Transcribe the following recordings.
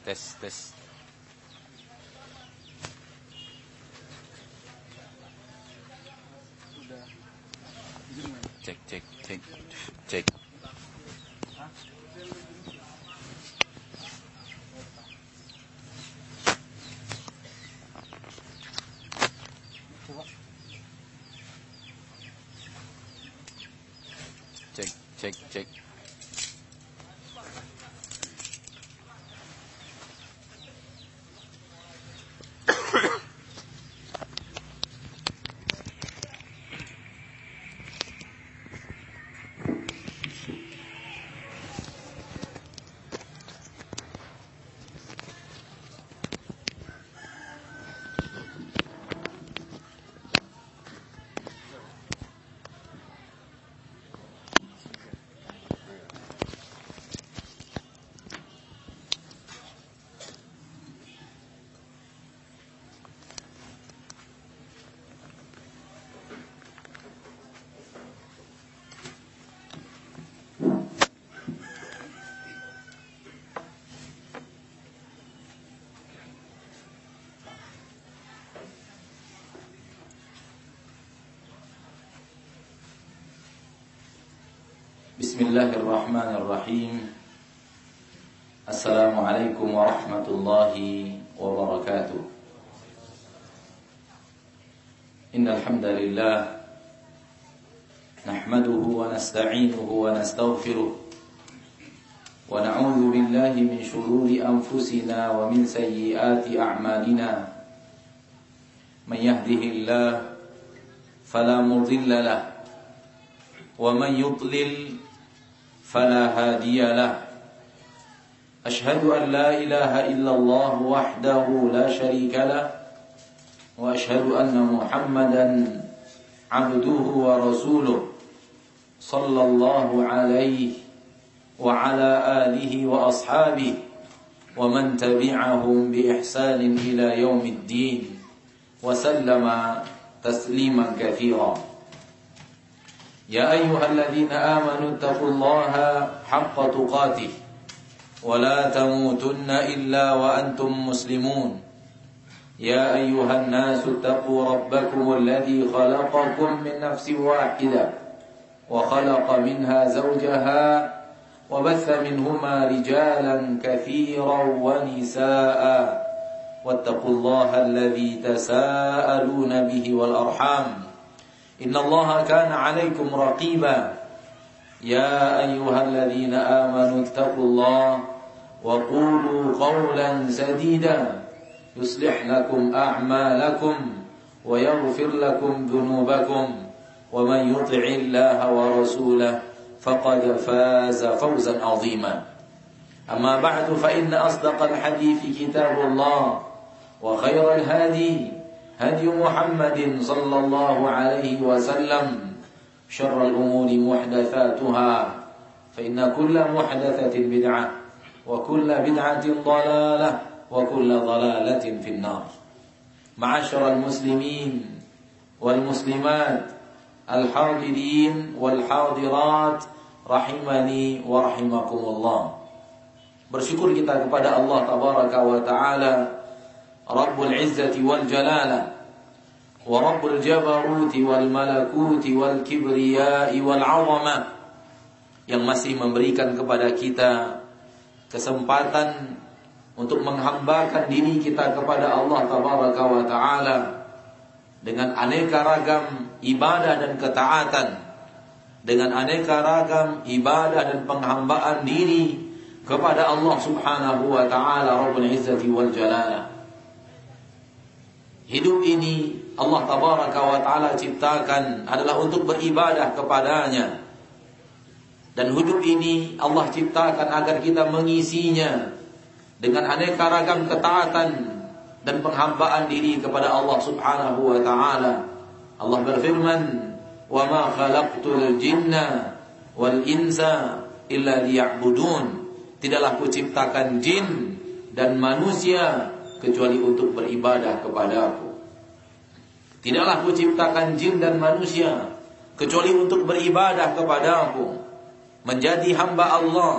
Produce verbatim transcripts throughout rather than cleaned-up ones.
tes tes. Cek cek cek cek. Cek cek cek. Bismillahirrahmanirrahim. Assalamualaikum warahmatullahi wabarakatuh. Innal hamdalillah nahmaduhu wa nasta'inuhu wa nastaghfiruh wa na'udzu billahi min shururi anfusina wa min sayyiati a'malina. Man yahdihillahu fala mudilla lahu wa man yudlil فلا هادي له أشهد أن لا إله إلا الله وحده لا شريك له وأشهد أن محمدا عبده ورسوله صلى الله عليه وعلى آله وأصحابه ومن تبعهم بإحسان إلى يوم الدين وسلم تسليما كثيرا. يا أيها الذين آمنوا اتقوا الله حق تقاته ولا تموتن إلا وأنتم مسلمون. يا أيها الناس اتقوا ربكم الذي خلقكم من نفس واحدة وخلق منها زوجها وبث منهما رجالا كثيرا ونساء واتقوا الله الذي تساءلون به والأرحام إن الله كان عليكم رقيبا. يا أيها الذين آمنوا اتقوا الله وقولوا قولا سديدا يصلح لكم أعمالكم ويغفر لكم ذنوبكم ومن يطع الله ورسوله فقد فاز فوزا عظيما. أما بعد فإن أصدق الحديث كتاب الله وخير الهدي هدي محمد صلى الله عليه وسلم شر الأمور محدثاتها فإن كل محدثة بدعة وكل بدعة ضلالة وكل ضلالة في النار. معاشر المسلمين والمسلمات الحاضرين والحاضرات rahimani wa rahimakumullah. Bersyukur kita kepada Allah tabaraka wa taala, Rabbul Izzati wal Jalala wa Rabbul Jabaruti wal Malakuti wal Kibriyai wal Azama, yang masih memberikan kepada kita kesempatan untuk menghambakan diri kita kepada Allah tabaraka wa taala dengan aneka ragam ibadah dan ketaatan, dengan aneka ragam ibadah dan penghambaan diri kepada Allah subhanahu wa ta'ala Rabbul Izzati wal Jalala. Hidup ini Allah tabaraka wa ta'ala ciptakan adalah untuk beribadah kepadanya. Dan hidup ini Allah ciptakan agar kita mengisinya dengan aneka ragam ketaatan dan penghambaan diri kepada Allah subhanahu wa ta'ala. Allah berfirman, wa ma khalaqtul jinna wal insa illa liya'budun. Tidaklah kuciptakan jin dan manusia kecuali untuk beribadah kepadaku. Tidaklah kuciptakan jin dan manusia kecuali untuk beribadah kepadaku, menjadi hamba Allah,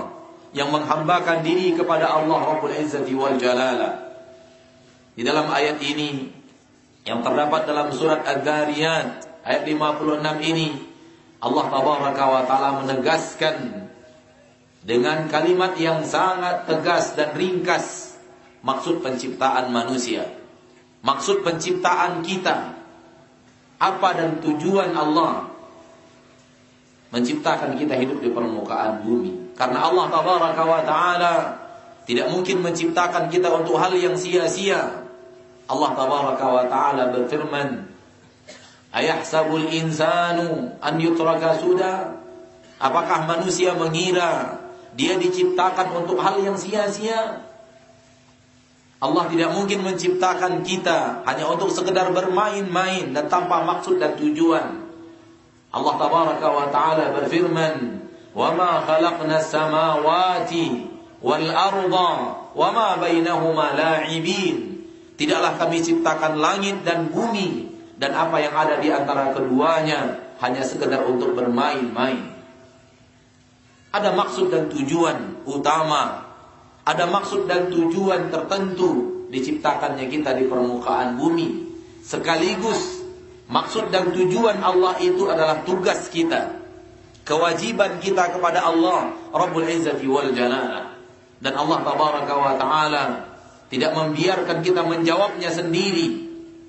yang menghambakan diri kepada Allah Rabbul Izzati wal Jalala. Di dalam ayat ini yang terdapat dalam surat Adz-Dzariyat ayat lima puluh enam ini, Allah Tabaraka wa Ta'ala menegaskan dengan kalimat yang sangat tegas dan ringkas maksud penciptaan manusia, maksud penciptaan kita, apa dan tujuan Allah menciptakan kita hidup di permukaan bumi. Karena Allah Tabaraka wa Ta'ala tidak mungkin menciptakan kita untuk hal yang sia-sia. Allah Tabaraka wa Ta'ala berfirman, ayahsabul insanu an yutraka suda? Apakah manusia mengira dia diciptakan untuk hal yang sia-sia? Allah tidak mungkin menciptakan kita hanya untuk sekedar bermain-main dan tanpa maksud dan tujuan. Allah Tabaraka wa Ta'ala berfirman, wa ma khalaqnas samawati wal arda wa ma bainahuma la'ibin. Tidaklah kami ciptakan langit dan bumi dan apa yang ada di antara keduanya hanya sekedar untuk bermain-main. Ada maksud dan tujuan utama, ada maksud dan tujuan tertentu diciptakannya kita di permukaan bumi. Sekaligus maksud dan tujuan Allah itu adalah tugas kita, kewajiban kita kepada Allah Rabbul Izzati wal Jalala. Dan Allah Tabaraka wa Ta'ala tidak membiarkan kita menjawabnya sendiri.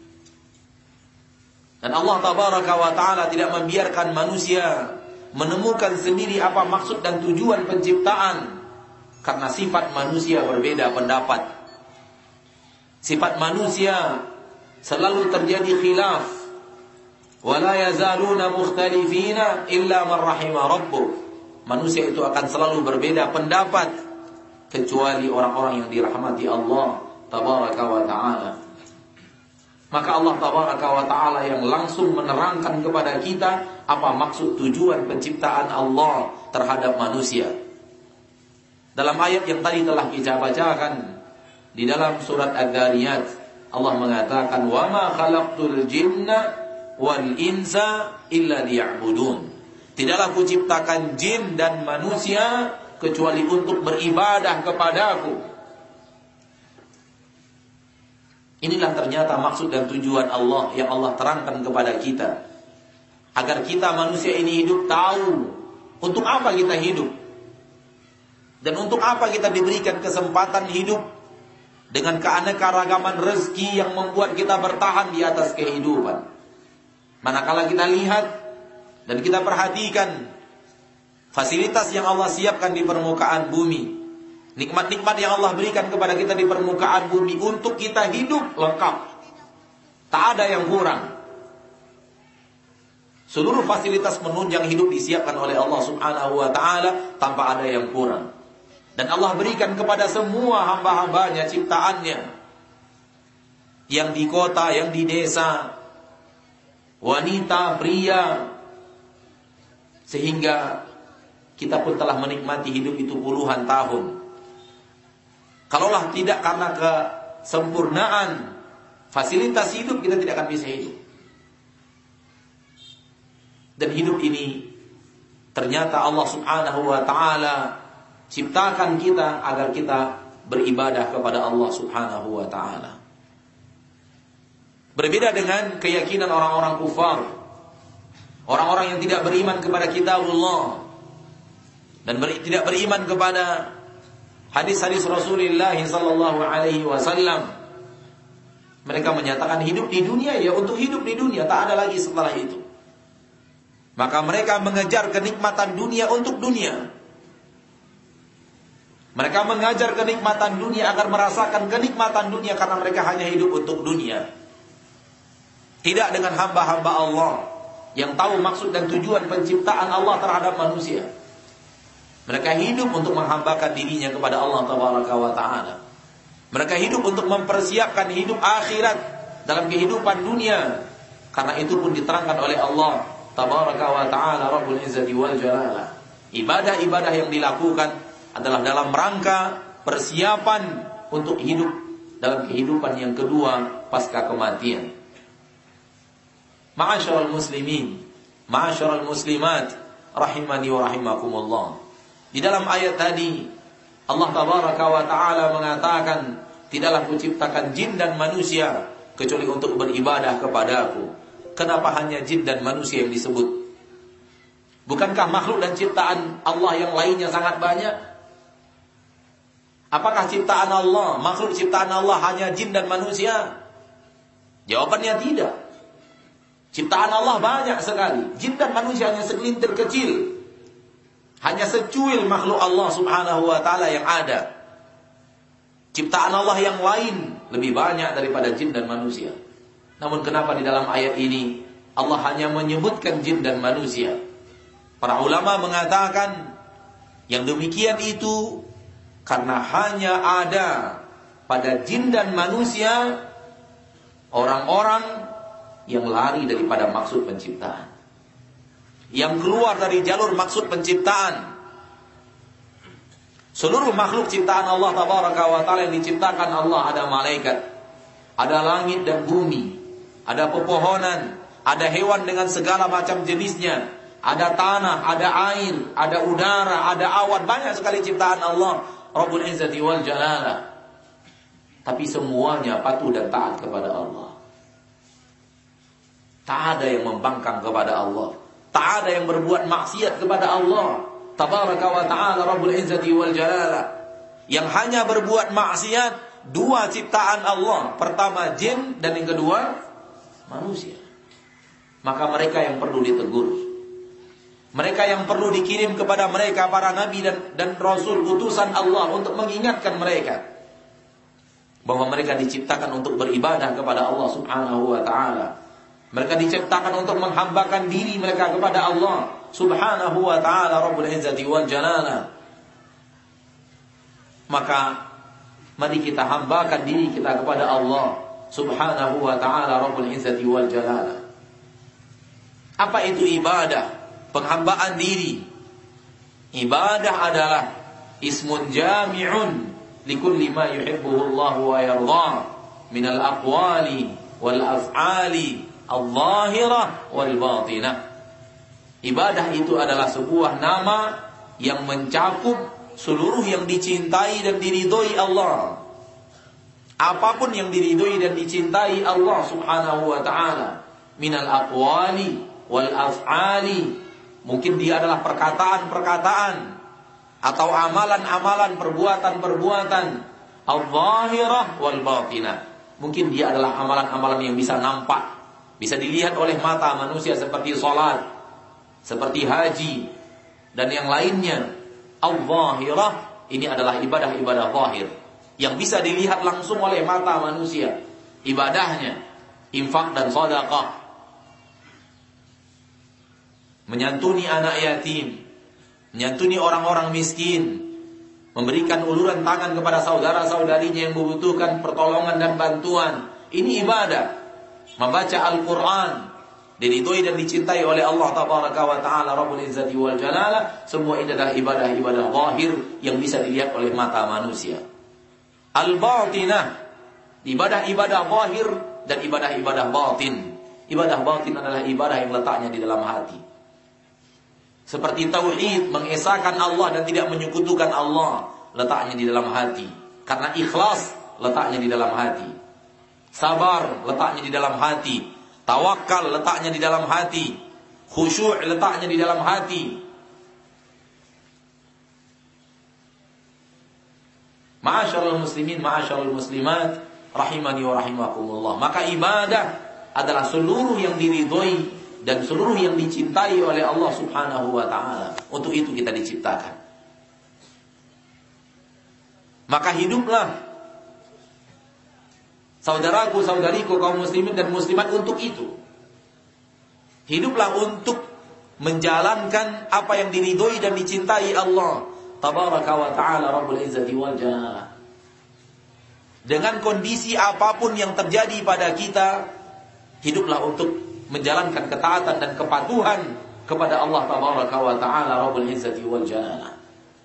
Dan Allah Tabaraka wa Ta'ala tidak membiarkan manusia menemukan sendiri apa maksud dan tujuan penciptaan. Karena sifat manusia berbeda pendapat. Sifat manusia selalu terjadi khilaf. Wala yazaluna mukhtalifina illa man rahima rabbuk. Manusia itu akan selalu berbeda pendapat kecuali orang-orang yang dirahmati Allah Tabaraka wa Ta'ala. Maka Allah Tabaraka wa Ta'ala yang langsung menerangkan kepada kita apa maksud tujuan penciptaan Allah terhadap manusia. Dalam ayat yang tadi telah kita bacakan di dalam surat Adz-Dzariyat, Allah mengatakan, wa ma khalaqtul jinna wal insa illa liya'budun. Tidaklah kuciptakan jin dan manusia kecuali untuk beribadah kepadaku. Inilah ternyata maksud dan tujuan Allah yang Allah terangkan kepada kita, agar kita manusia ini hidup tahu untuk apa kita hidup dan untuk apa kita diberikan kesempatan hidup dengan keanekaragaman rezeki yang membuat kita bertahan di atas kehidupan. Manakala kita lihat dan kita perhatikan fasilitas yang Allah siapkan di permukaan bumi, nikmat-nikmat yang Allah berikan kepada kita di permukaan bumi untuk kita hidup lengkap, tak ada yang kurang. Seluruh fasilitas menunjang hidup disiapkan oleh Allah Subhanahu wa Ta'ala tanpa ada yang kurang. Dan Allah berikan kepada semua hamba-hambanya, ciptaannya, yang di kota, yang di desa, wanita, pria, sehingga kita pun telah menikmati hidup itu puluhan tahun. Kalaulah tidak karena kesempurnaan fasilitas hidup, kita tidak akan bisa hidup. Dan hidup ini ternyata Allah Subhanahu wa Ta'ala ciptakan kita agar kita beribadah kepada Allah Subhanahu wa Ta'ala. Berbeda dengan keyakinan orang-orang kufar, orang-orang yang tidak beriman kepada kitabullah dan ber, tidak beriman kepada hadis-hadis Rasulullah sallallahu alaihi wasallam. Mereka menyatakan hidup di dunia ya untuk hidup di dunia, tak ada lagi setelah itu. Maka mereka mengejar kenikmatan dunia untuk dunia. Mereka mengajar kenikmatan dunia agar merasakan kenikmatan dunia karena mereka hanya hidup untuk dunia. Tidak dengan hamba-hamba Allah yang tahu maksud dan tujuan penciptaan Allah terhadap manusia. Mereka hidup untuk menghambakan dirinya kepada Allah Tabaraka wa Ta'ala. Mereka hidup untuk mempersiapkan hidup akhirat dalam kehidupan dunia. Karena itu pun diterangkan oleh Allah Tabaraka wa Ta'ala Rabbul Izzati wal Jalala. Ibadah-ibadah yang dilakukan adalah dalam rangka persiapan untuk hidup dalam kehidupan yang kedua pasca kematian. Ma'asyiral muslimin, ma'asyiral muslimat, rahimani wa rahimakumullah. Di dalam ayat tadi Allah tabaraka wa ta'ala mengatakan, tidaklah kuciptakan jin dan manusia kecuali untuk beribadah kepadaku. Kenapa hanya jin dan manusia yang disebut? Bukankah makhluk dan ciptaan Allah yang lainnya sangat banyak? Apakah ciptaan Allah, makhluk ciptaan Allah hanya jin dan manusia? Jawabannya tidak. Ciptaan Allah banyak sekali. Jin dan manusia hanya segelintir kecil. Hanya secuil makhluk Allah subhanahu wa ta'ala yang ada. Ciptaan Allah yang lain lebih banyak daripada jin dan manusia. Namun kenapa di dalam ayat ini Allah hanya menyebutkan jin dan manusia? Para ulama mengatakan yang demikian itu karena hanya ada pada jin dan manusia orang-orang yang lari daripada maksud penciptaan, yang keluar dari jalur maksud penciptaan. Seluruh makhluk ciptaan Allah tabaraka wa ta'ala yang diciptakan Allah, ada malaikat, ada langit dan bumi, ada pepohonan, ada hewan dengan segala macam jenisnya, ada tanah, ada air, ada udara, ada awan, banyak sekali ciptaan Allah Rabbul Izzati wal Jalalah. Tapi semuanya patuh dan taat kepada Allah. Tak ada yang membangkang kepada Allah, tak ada yang berbuat maksiat kepada Allah tabaraka wa ta'ala Rabbul Izzati wal Jalalah. Yang hanya berbuat maksiat dua ciptaan Allah, pertama jin dan yang kedua manusia. Maka mereka yang perlu ditegur, mereka yang perlu dikirim kepada mereka para nabi dan, dan rasul utusan Allah untuk mengingatkan mereka bahwa mereka diciptakan untuk beribadah kepada Allah subhanahu wa ta'ala. Mereka diciptakan untuk menghambakan diri mereka kepada Allah subhanahu wa ta'ala Rabbul Izzati wal Jalalah. Maka mari kita hambakan diri kita kepada Allah subhanahu wa ta'ala Rabbul Izzati wal Jalalah. Apa itu ibadah? Penghambaan diri. Ibadah adalah ismun jami'un likulli ma yuhibbuhu Allah wa yardah minal aqwali wal af'ali al-zahirah wal batinah. Ibadah itu adalah sebuah nama yang mencakup seluruh yang dicintai dan diridhoi Allah. Apapun yang diridhoi dan dicintai Allah subhanahu wa ta'ala, minal aqwali wal af'ali, mungkin dia adalah perkataan-perkataan atau amalan-amalan, perbuatan-perbuatan, al-zahirah wal batinah, mungkin dia adalah amalan-amalan yang bisa nampak, bisa dilihat oleh mata manusia seperti salat, seperti haji dan yang lainnya. Al-zahirah ini adalah ibadah-ibadah zahir yang bisa dilihat langsung oleh mata manusia. Ibadahnya infak dan sedekah, menyantuni anak yatim, menyantuni orang-orang miskin, memberikan uluran tangan kepada saudara-saudarinya yang membutuhkan pertolongan dan bantuan. Ini ibadah. Membaca Al-Quran diridhoi dan dicintai oleh Allah tabaraka wa ta'ala Rabbul Izzati wal Jalalah. Semua ini adalah ibadah-ibadah zahir yang bisa dilihat oleh mata manusia. Al-batinah, ibadah-ibadah zahir dan ibadah-ibadah batin. Ibadah batin adalah ibadah yang letaknya di dalam hati, seperti tauhid, mengesahkan Allah dan tidak menyekutukan Allah, letaknya di dalam hati. Karena ikhlas letaknya di dalam hati. Sabar letaknya di dalam hati. Tawakal letaknya di dalam hati. Khusyuk letaknya di dalam hati. Ma'asyarul muslimin, ma'asyarul muslimat, rahimani wa rahimakumullah. Maka ibadah adalah seluruh yang diridhoi dan seluruh yang dicintai oleh Allah subhanahu wa ta'ala. Untuk itu kita diciptakan. Maka hiduplah saudaraku, saudariku, kaum muslimin dan muslimat untuk itu. Hiduplah untuk menjalankan apa yang diridhoi dan dicintai Allah tabaraka wa ta'ala Rabbul Izzati wal Jalalah. Dengan kondisi apapun yang terjadi pada kita, hiduplah untuk menjalankan ketaatan dan kepatuhan kepada Allah tabaraka wa ta'ala Rabbul Izzati wal Jalalah.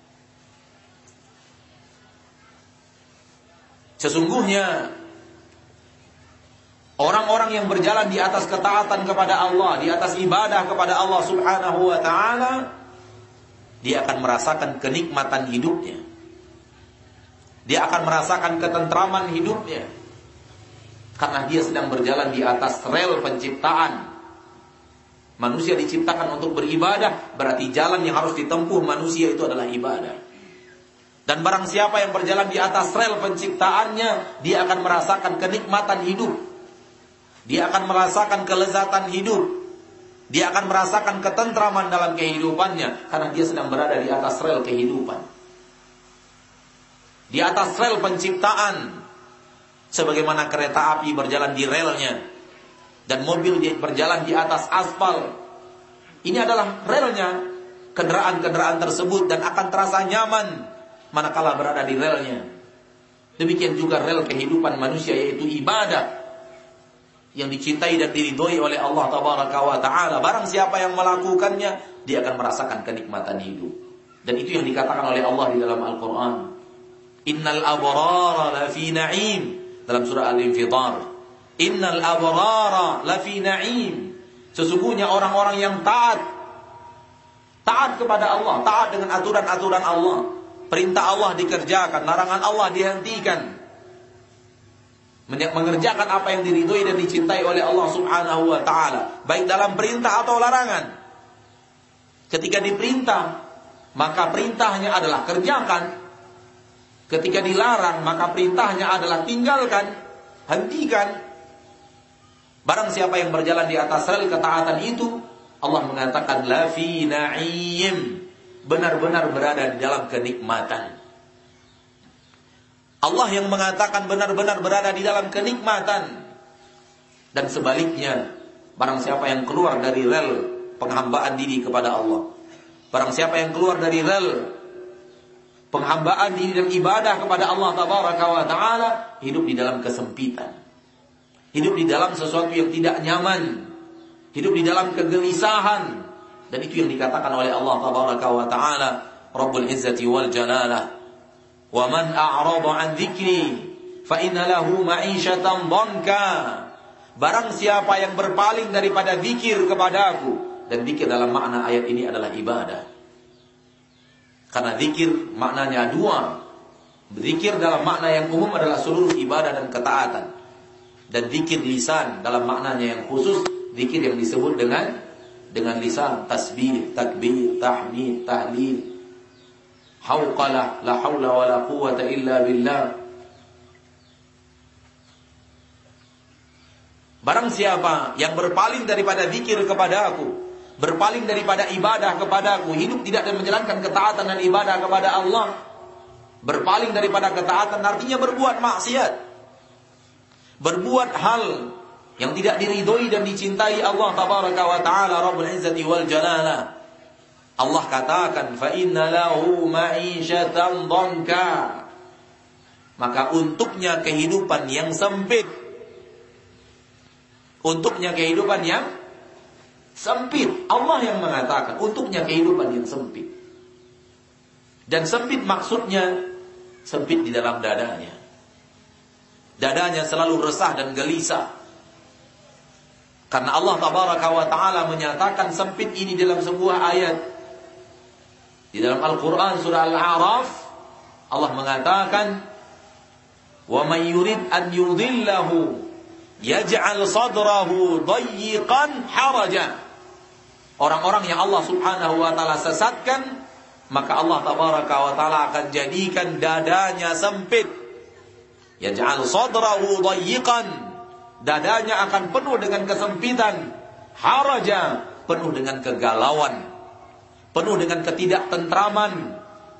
Sesungguhnya orang-orang yang berjalan di atas ketaatan kepada Allah, di atas ibadah kepada Allah subhanahu wa ta'ala, dia akan merasakan kenikmatan hidupnya. Dia akan merasakan ketentraman hidupnya. Karena dia sedang berjalan di atas rel penciptaan. Manusia diciptakan untuk beribadah, berarti jalan yang harus ditempuh manusia itu adalah ibadah. Dan barang siapa yang berjalan di atas rel penciptaannya, dia akan merasakan kenikmatan hidup. Dia akan merasakan kelezatan hidup. Dia akan merasakan ketentraman dalam kehidupannya, karena dia sedang berada di atas rel kehidupan. Di atas rel penciptaan, sebagaimana kereta api berjalan di relnya dan mobil berjalan di atas aspal. Ini adalah relnya kendaraan-kendaraan tersebut dan akan terasa nyaman manakala berada di relnya. Demikian juga rel kehidupan manusia, yaitu ibadah yang dicintai dan diridhoi oleh Allah Tabaraka wa Ta'ala. Barang siapa yang melakukannya, dia akan merasakan kenikmatan hidup. Dan itu yang dikatakan oleh Allah di dalam Al-Quran. Innal abrara lafi na'im, dalam surah Al-Infitar. Innal abrara lafi na'im. Sesungguhnya orang-orang yang taat, taat kepada Allah, taat dengan aturan-aturan Allah. Perintah Allah dikerjakan, larangan Allah dihentikan. Mengerjakan apa yang diridhoi dan dicintai oleh Allah Subhanahu wa Ta'ala, baik dalam perintah atau larangan. Ketika diperintah, maka perintahnya adalah kerjakan. Ketika dilarang, maka perintahnya adalah tinggalkan, hentikan. Barang siapa yang berjalan di atas rel ketaatan itu, Allah mengatakan la fi na'im, benar-benar berada di dalam kenikmatan. Allah yang mengatakan benar-benar berada di dalam kenikmatan. Dan sebaliknya, barang siapa yang keluar dari rel penghambaan diri kepada Allah, barang siapa yang keluar dari rel penghambaan diri dan ibadah kepada Allah Tabaraka wa Ta'ala, hidup di dalam kesempitan, hidup di dalam sesuatu yang tidak nyaman, hidup di dalam kegelisahan. Dan itu yang dikatakan oleh Allah Tabaraka wa Ta'ala, Rabbul Izzati wal Jalalah, wa man a'rada an dzikri fa inna lahu ma'isyatan dhanka. Barang siapa yang berpaling daripada zikir kepadaku, dan zikir dalam makna ayat ini adalah ibadah. Karena zikir maknanya dua. Zikir dalam makna yang umum adalah seluruh ibadah dan ketaatan. Dan zikir lisan dalam maknanya yang khusus, zikir yang disebut dengan dengan lisan, tasbih, takbir, tahmid, tahlil, hauqalah, la haula wa la quwwata illa billah. Barang siapa yang berpaling daripada zikir kepada aku, berpaling daripada ibadah kepadaku, hidup tidak dan menjalankan ketaatan dan ibadah kepada Allah. Berpaling daripada ketaatan artinya berbuat maksiat, berbuat hal yang tidak diridhoi dan dicintai Allah Tabaraka wa Ta'ala, Rabbul Izzati wal Jalalah. Allah katakan fa inna lahu ma'isyatan dhanka, maka untuknya kehidupan yang sempit, untuknya kehidupan yang sempit. Allah yang mengatakan untuknya kehidupan yang sempit. Dan sempit maksudnya sempit di dalam dadanya. Dadanya selalu resah dan gelisah. Karena Allah Tabaraka wa Ta'ala menyatakan sempit ini dalam sebuah ayat. Di dalam Al-Quran surah Al-A'raf, Allah mengatakan, wa man yurid an yudhillahu yaj'al sadrahu dayyiqan haraja. Orang-orang yang Allah Subhanahu wa Ta'ala sesatkan, maka Allah Tabaraka wa Ta'ala akan jadikan dadanya sempit. Yaj'al sadrahu dayyiqan, dadanya akan penuh dengan kesempitan. Haraja, penuh dengan kegalauan, penuh dengan ketidaktentraman.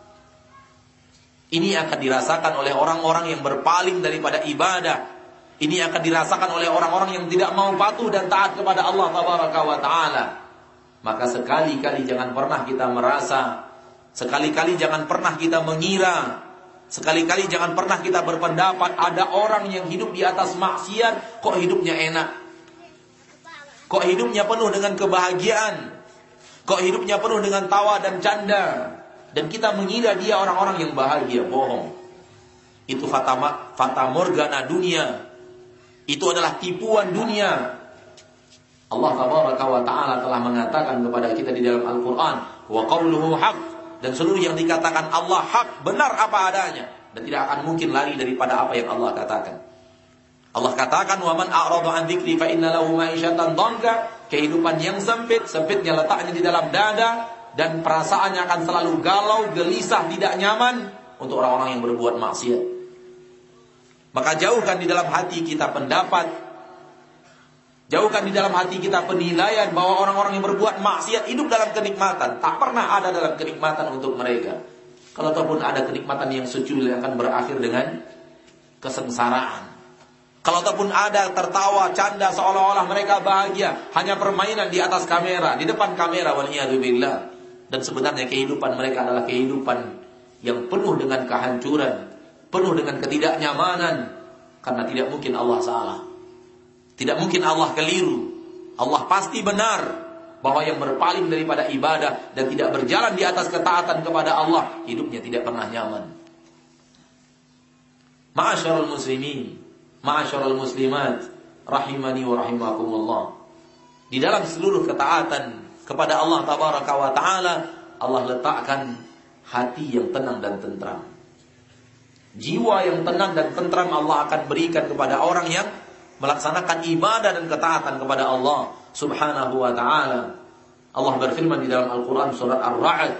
Ini akan dirasakan oleh orang-orang yang berpaling daripada ibadah. Ini akan dirasakan oleh orang-orang yang tidak mau patuh dan taat kepada Allah Tabaraka wa Ta'ala. Maka sekali-kali jangan pernah kita merasa, sekali-kali jangan pernah kita mengira, sekali-kali jangan pernah kita berpendapat ada orang yang hidup di atas maksiat kok hidupnya enak, kok hidupnya penuh dengan kebahagiaan, kok hidupnya penuh dengan tawa dan canda, dan kita mengira dia orang-orang yang bahagia. Bohong. Itu fata, fata morgana dunia. Itu adalah tipuan dunia. Allah Tabaraka wa Ta'ala telah mengatakan kepada kita di dalam Al-Quran, wa qawluhu haq, dan seluruh yang dikatakan Allah hak, benar apa adanya. dan tidak akan mungkin lari daripada apa yang Allah katakan. Allah katakan, "Wa man a'rada 'an dzikri fa inna lahu ma'isyatan dhanka." Kehidupan yang sempit, sempitnya letaknya di dalam dada, dan perasaannya akan selalu galau, gelisah, tidak nyaman untuk orang-orang yang berbuat maksiat. Maka jauhkan di dalam hati kita pendapat, jauhkan di dalam hati kita penilaian bahwa orang-orang yang berbuat maksiat hidup dalam kenikmatan. Tak pernah ada dalam kenikmatan untuk mereka. Kalau ataupun ada kenikmatan yang secuil yang akan berakhir dengan kesengsaraan. Kalau ataupun ada tertawa, canda seolah-olah mereka bahagia, hanya permainan di atas kamera, di depan kamera, waliyadzubillah. Dan sebenarnya kehidupan mereka adalah kehidupan yang penuh dengan kehancuran, penuh dengan ketidaknyamanan, karena tidak mungkin Allah salah. Tidak mungkin Allah keliru. Allah pasti benar bahwa yang berpaling daripada ibadah dan tidak berjalan di atas ketaatan kepada Allah, hidupnya tidak pernah nyaman. Ma'asyarul muslimin, ma'asyarul muslimat, rahimani wa rahimakumullah. Di dalam seluruh ketaatan kepada Allah tabaraka wa ta'ala, Allah letakkan hati yang tenang dan tentram. Jiwa yang tenang dan tentram Allah akan berikan kepada orang yang melaksanakan ibadah dan ketaatan kepada Allah subhanahu wa ta'ala. Allah berfirman di dalam Al-Quran surat Ar-Ra'd,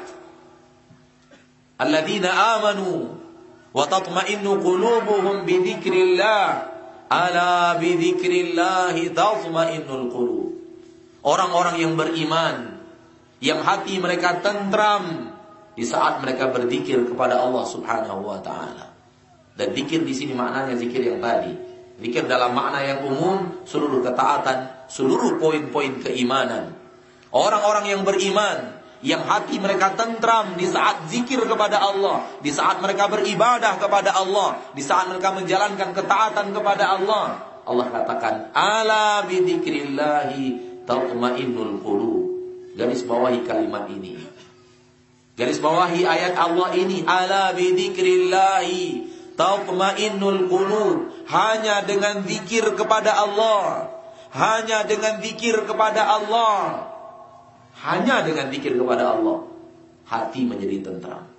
"Alladzina amanu wa tatma'innu qulubuhum bi dzikrillah, ala bi dzikrillahi tatma'innul qulub." Orang-orang yang beriman, yang hati mereka tentram di saat mereka berzikir kepada Allah subhanahu wa ta'ala. Dan zikir di sini maknanya zikir yang tadi. Zikir dalam makna yang umum, seluruh ketaatan, seluruh poin-poin keimanan. Orang-orang yang beriman, yang hati mereka tentram di saat zikir kepada Allah, di saat mereka beribadah kepada Allah, di saat mereka menjalankan ketaatan kepada Allah. Allah katakan, "Ala bi dzikrillahi tatma'innul qulub." Garis bawahi kalimat ini. Garis bawahi ayat Allah ini, "Ala bi dzikrillahi tatma'innul qulub." Hanya dengan zikir kepada Allah, hanya dengan zikir kepada Allah, hanya dengan zikir kepada Allah, hati menjadi tentram.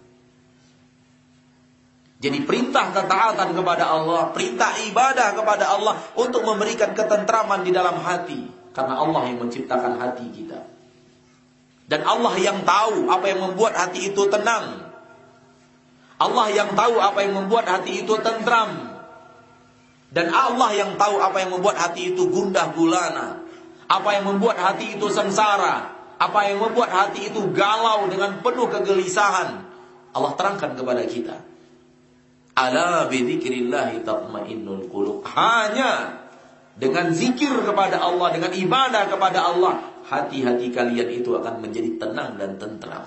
Jadi perintah ketaatan kepada Allah, perintah ibadah kepada Allah untuk memberikan ketentraman di dalam hati, karena Allah yang menciptakan hati kita. Dan Allah yang tahu apa yang membuat hati itu tenang. Allah yang tahu apa yang membuat hati itu tentram. Dan Allah yang tahu apa yang membuat hati itu gundah gulana, apa yang membuat hati itu sengsara, apa yang membuat hati itu galau dengan penuh kegelisahan. Allah terangkan kepada kita, "Ala bi dzikrillahi tatma'innul qulub." Hanya dengan zikir kepada Allah, dengan ibadah kepada Allah, hati-hati kalian itu akan menjadi tenang dan tentram.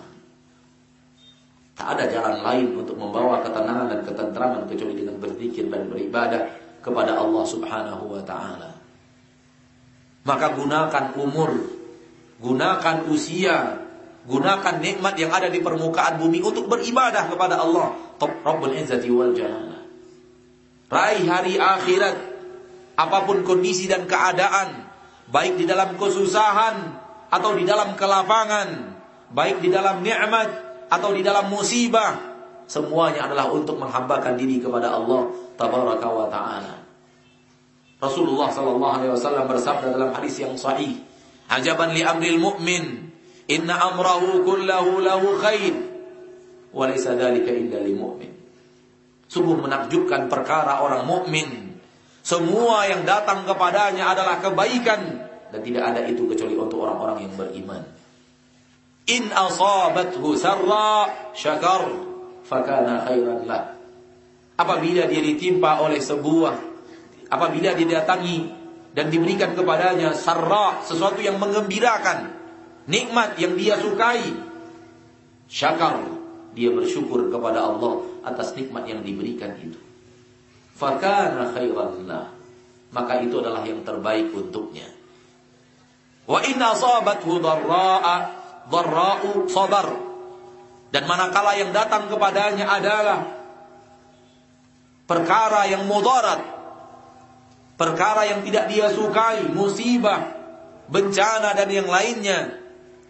Tak ada jalan lain untuk membawa ketenangan dan ketentraman kecuali dengan berzikir dan beribadah kepada Allah subhanahu wa ta'ala. Maka gunakan umur, gunakan usia, gunakan nikmat yang ada di permukaan bumi untuk beribadah kepada Allah Rabbul Izzati wal Jalalah. Raih hari akhirat, apapun kondisi dan keadaan, baik di dalam kesusahan atau di dalam kelapangan, baik di dalam nikmat atau di dalam musibah, semuanya adalah untuk menghambakan diri kepada Allah tabaraka wa ta'ala. Rasulullah sallallahu alaihi wasallam bersabda dalam hadis yang sahih, "Ajaban li amril mu'min, inna amrahu kullahu lahu khair, wa laysa dzalika illa lil mu'min." Sungguh menakjubkan perkara orang mukmin, semua yang datang kepadanya adalah kebaikan, dan tidak ada itu kecuali untuk orang-orang yang beriman. In asabathu sarra syakar fakana khairan lah. Apabila dia ditimpa oleh sebuah, apabila didatangi dan diberikan kepadanya sarra, sesuatu yang mengembirakan, nikmat yang dia sukai, syakar, dia bersyukur kepada Allah atas nikmat yang diberikan itu, fakana khairan lah, maka itu adalah yang terbaik untuknya. Wa in asabathu dharra'a dharra'u sabar, dan manakala yang datang kepadanya adalah perkara yang mudarat, perkara yang tidak dia sukai, musibah, bencana dan yang lainnya,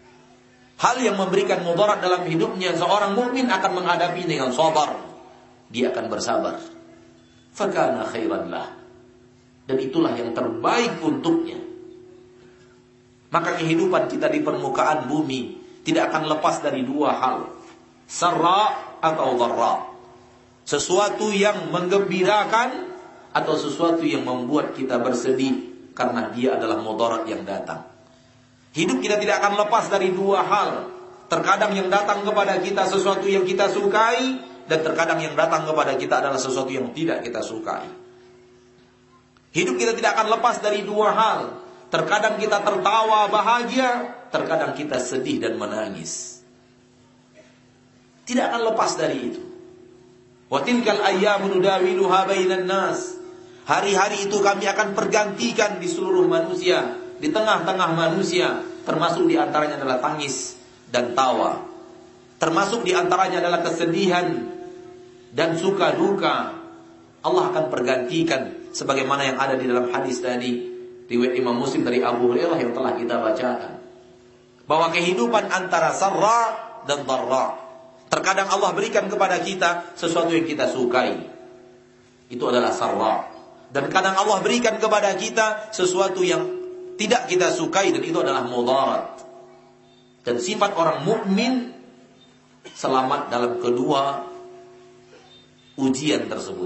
hal yang memberikan mudarat dalam hidupnya, seorang mukmin akan menghadapi dengan sabar, dia akan bersabar. Fakana khairan lah. Dan itulah yang terbaik untuknya. Maka kehidupan kita di permukaan bumi tidak akan lepas dari dua hal. Sarra atau dharra. Sesuatu yang menggembirakan atau sesuatu yang membuat kita bersedih karena dia adalah mudarat yang datang. Hidup kita tidak akan lepas dari dua hal. Terkadang yang datang kepada kita sesuatu yang kita sukai, dan terkadang yang datang kepada kita adalah sesuatu yang tidak kita sukai. Hidup kita tidak akan lepas dari dua hal. Terkadang kita tertawa bahagia, terkadang kita sedih dan menangis. Tidak akan lepas dari itu. Wa tilkal ayyamu nudawiluha bainan nas. Hari-hari itu kami akan pergantikan di seluruh manusia, di tengah-tengah manusia, termasuk di antaranya adalah tangis dan tawa. Termasuk di antaranya adalah kesedihan dan suka duka. Allah akan pergantikan sebagaimana yang ada di dalam hadis tadi riwayat Imam Muslim dari Abu Hurairah yang telah kita bacakan, bahwa kehidupan antara sarra dan dharra. Terkadang Allah berikan kepada kita sesuatu yang kita sukai, itu adalah sarra. Dan kadang Allah berikan kepada kita sesuatu yang tidak kita sukai, dan itu adalah mudarat. Dan sifat orang mukmin selamat dalam kedua ujian tersebut.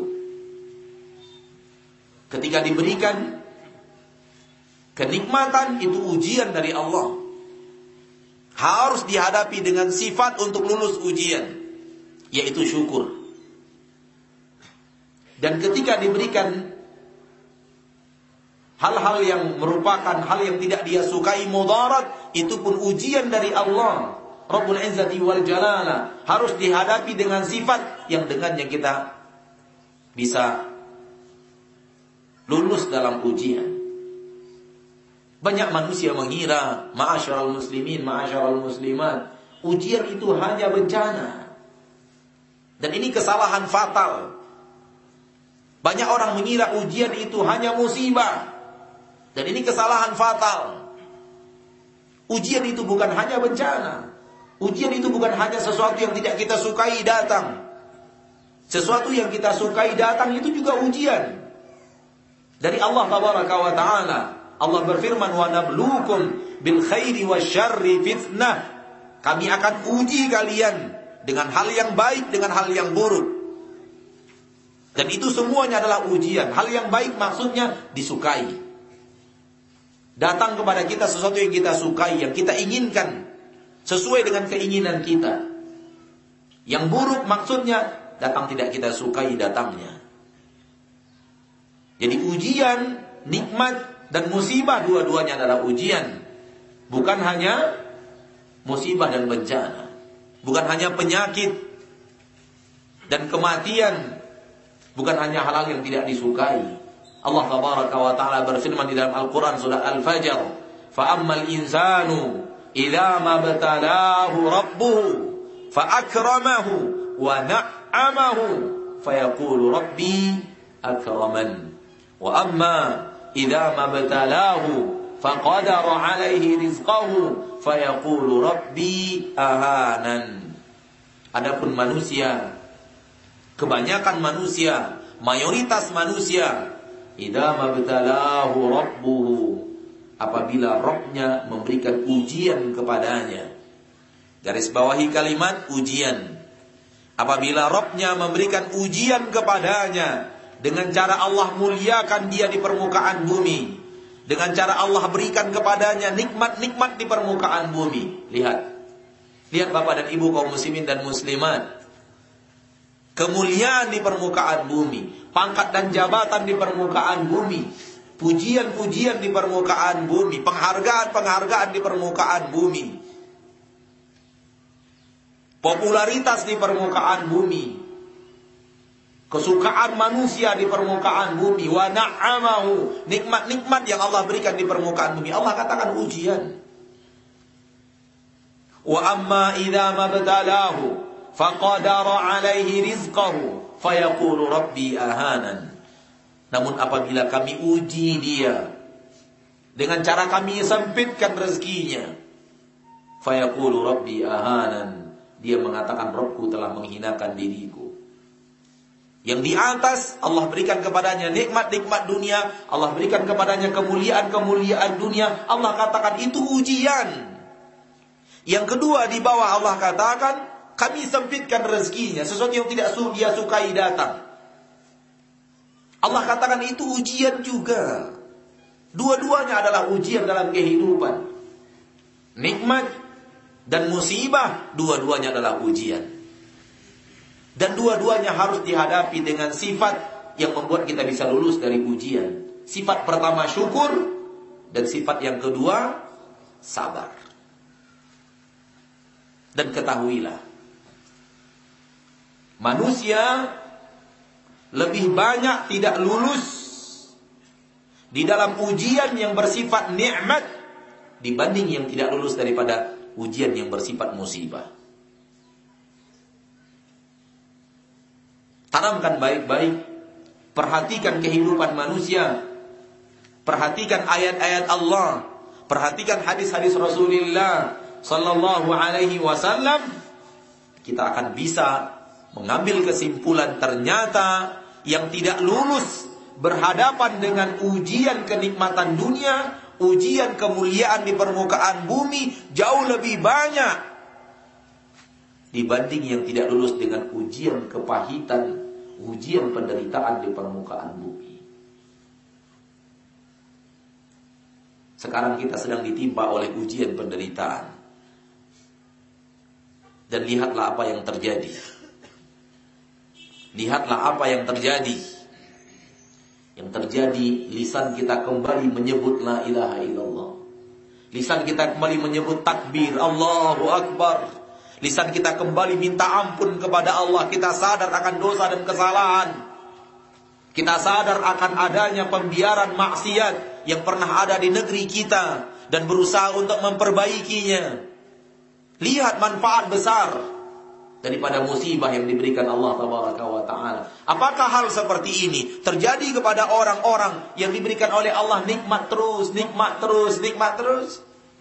Ketika diberikan kenikmatan, itu ujian dari Allah, harus dihadapi dengan sifat untuk lulus ujian, yaitu syukur. Dan ketika diberikan hal-hal yang merupakan hal yang tidak dia sukai, mudarat, itu pun ujian dari Allah Rabbul Izzati wal Jalala, harus dihadapi dengan sifat yang dengannya kita bisa lulus dalam ujian. Banyak manusia mengira, ma'asyiral muslimin, ma'asyiral muslimat, ujian itu hanya bencana. Dan ini kesalahan fatal. Banyak orang mengira ujian itu hanya musibah. Dan ini kesalahan fatal. Ujian itu bukan hanya bencana. Ujian itu bukan hanya sesuatu yang tidak kita sukai datang. Sesuatu yang kita sukai datang itu juga ujian dari Allah tabaraka wa ta'ala. Allah berfirman, wa nabluukum bil khairi wasyarri fitnah. Kami akan uji kalian dengan hal yang baik, dengan hal yang buruk. Dan itu semuanya adalah ujian. Hal yang baik maksudnya disukai. Datang kepada kita sesuatu yang kita sukai, yang kita inginkan, sesuai dengan keinginan kita. Yang buruk maksudnya datang tidak kita sukai datangnya. Jadi ujian, nikmat dan musibah, dua-duanya adalah ujian. Bukan hanya musibah dan bencana, bukan hanya penyakit dan kematian, bukan hanya hal-hal yang tidak disukai. Allah tabaraka wa ta'ala berfirman di dalam Al-Quran surah Al-Fajr, fa ammal insanu idza mabtalahu rabbuhu fa akramahu wa na'amahu fayaqulu rabbi akraman, wa amma idza mabtalahu faqadara 'alaihi rizqahu fayaqulu rabbi ahanan. Adapun manusia, kebanyakan manusia, mayoritas manusia, idza mabtalahu rabbuhu, apabila Rabbnya memberikan ujian kepadanya. Garis bawahi kalimat ujian. Apabila Rabbnya memberikan ujian kepadanya, dengan cara Allah muliakan dia di permukaan bumi, dengan cara Allah berikan kepadanya nikmat-nikmat di permukaan bumi. Lihat, lihat Bapak dan Ibu kaum muslimin dan muslimat, kemuliaan di permukaan bumi, pangkat dan jabatan di permukaan bumi, pujian-pujian di permukaan bumi, penghargaan-penghargaan di permukaan bumi, popularitas di permukaan bumi, kesukaan manusia di permukaan bumi, wa na'amahu, nikmat-nikmat yang Allah berikan di permukaan bumi. Allah katakan ujian. Wa amma idza mabtalahu faqadara 'alaihi rizqahu fayaqulu rabbi ahanan. Namun apabila kami uji dia dengan cara kami sempitkan rezekinya, fayaqulu rabbi ahanan, dia mengatakan Rabbku telah menghinakan diriku. Yang di atas Allah berikan kepadanya nikmat-nikmat dunia, Allah berikan kepadanya kemuliaan-kemuliaan dunia. Allah katakan itu ujian. Yang kedua di bawah Allah katakan kami sempitkan rezekinya, sesuatu yang tidak dia sukai datang. Allah katakan itu ujian juga. Dua-duanya adalah ujian dalam kehidupan. Nikmat dan musibah, dua-duanya adalah ujian. Dan dua-duanya harus dihadapi dengan sifat yang membuat kita bisa lulus dari ujian. Sifat pertama syukur, dan sifat yang kedua sabar. Dan ketahuilah, manusia lebih banyak tidak lulus di dalam ujian yang bersifat nikmat dibanding yang tidak lulus daripada ujian yang bersifat musibah. Tanamkan baik-baik, perhatikan kehidupan manusia, perhatikan ayat-ayat Allah, perhatikan hadis-hadis Rasulullah sallallahu alaihi wasallam. Kita akan bisa mengambil kesimpulan ternyata yang tidak lulus berhadapan dengan ujian kenikmatan dunia, ujian kemuliaan di permukaan bumi jauh lebih banyak dibanding yang tidak lulus dengan ujian kepahitan, ujian penderitaan di permukaan bumi. Sekarang kita sedang ditimpa oleh ujian penderitaan. Dan lihatlah apa yang terjadi. Lihatlah apa yang terjadi. Yang terjadi, lisan kita kembali menyebut la ilaha illallah. Lisan kita kembali menyebut takbir, Allahu Akbar. Lisan kita kembali minta ampun kepada Allah. Kita sadar akan dosa dan kesalahan. Kita sadar akan adanya pembiaran maksiat yang pernah ada di negeri kita dan berusaha untuk memperbaikinya. Lihat manfaat besar daripada musibah yang diberikan Allah tabaraka wa taala. Apakah hal seperti ini terjadi kepada orang-orang yang diberikan oleh Allah nikmat terus, nikmat terus, nikmat terus?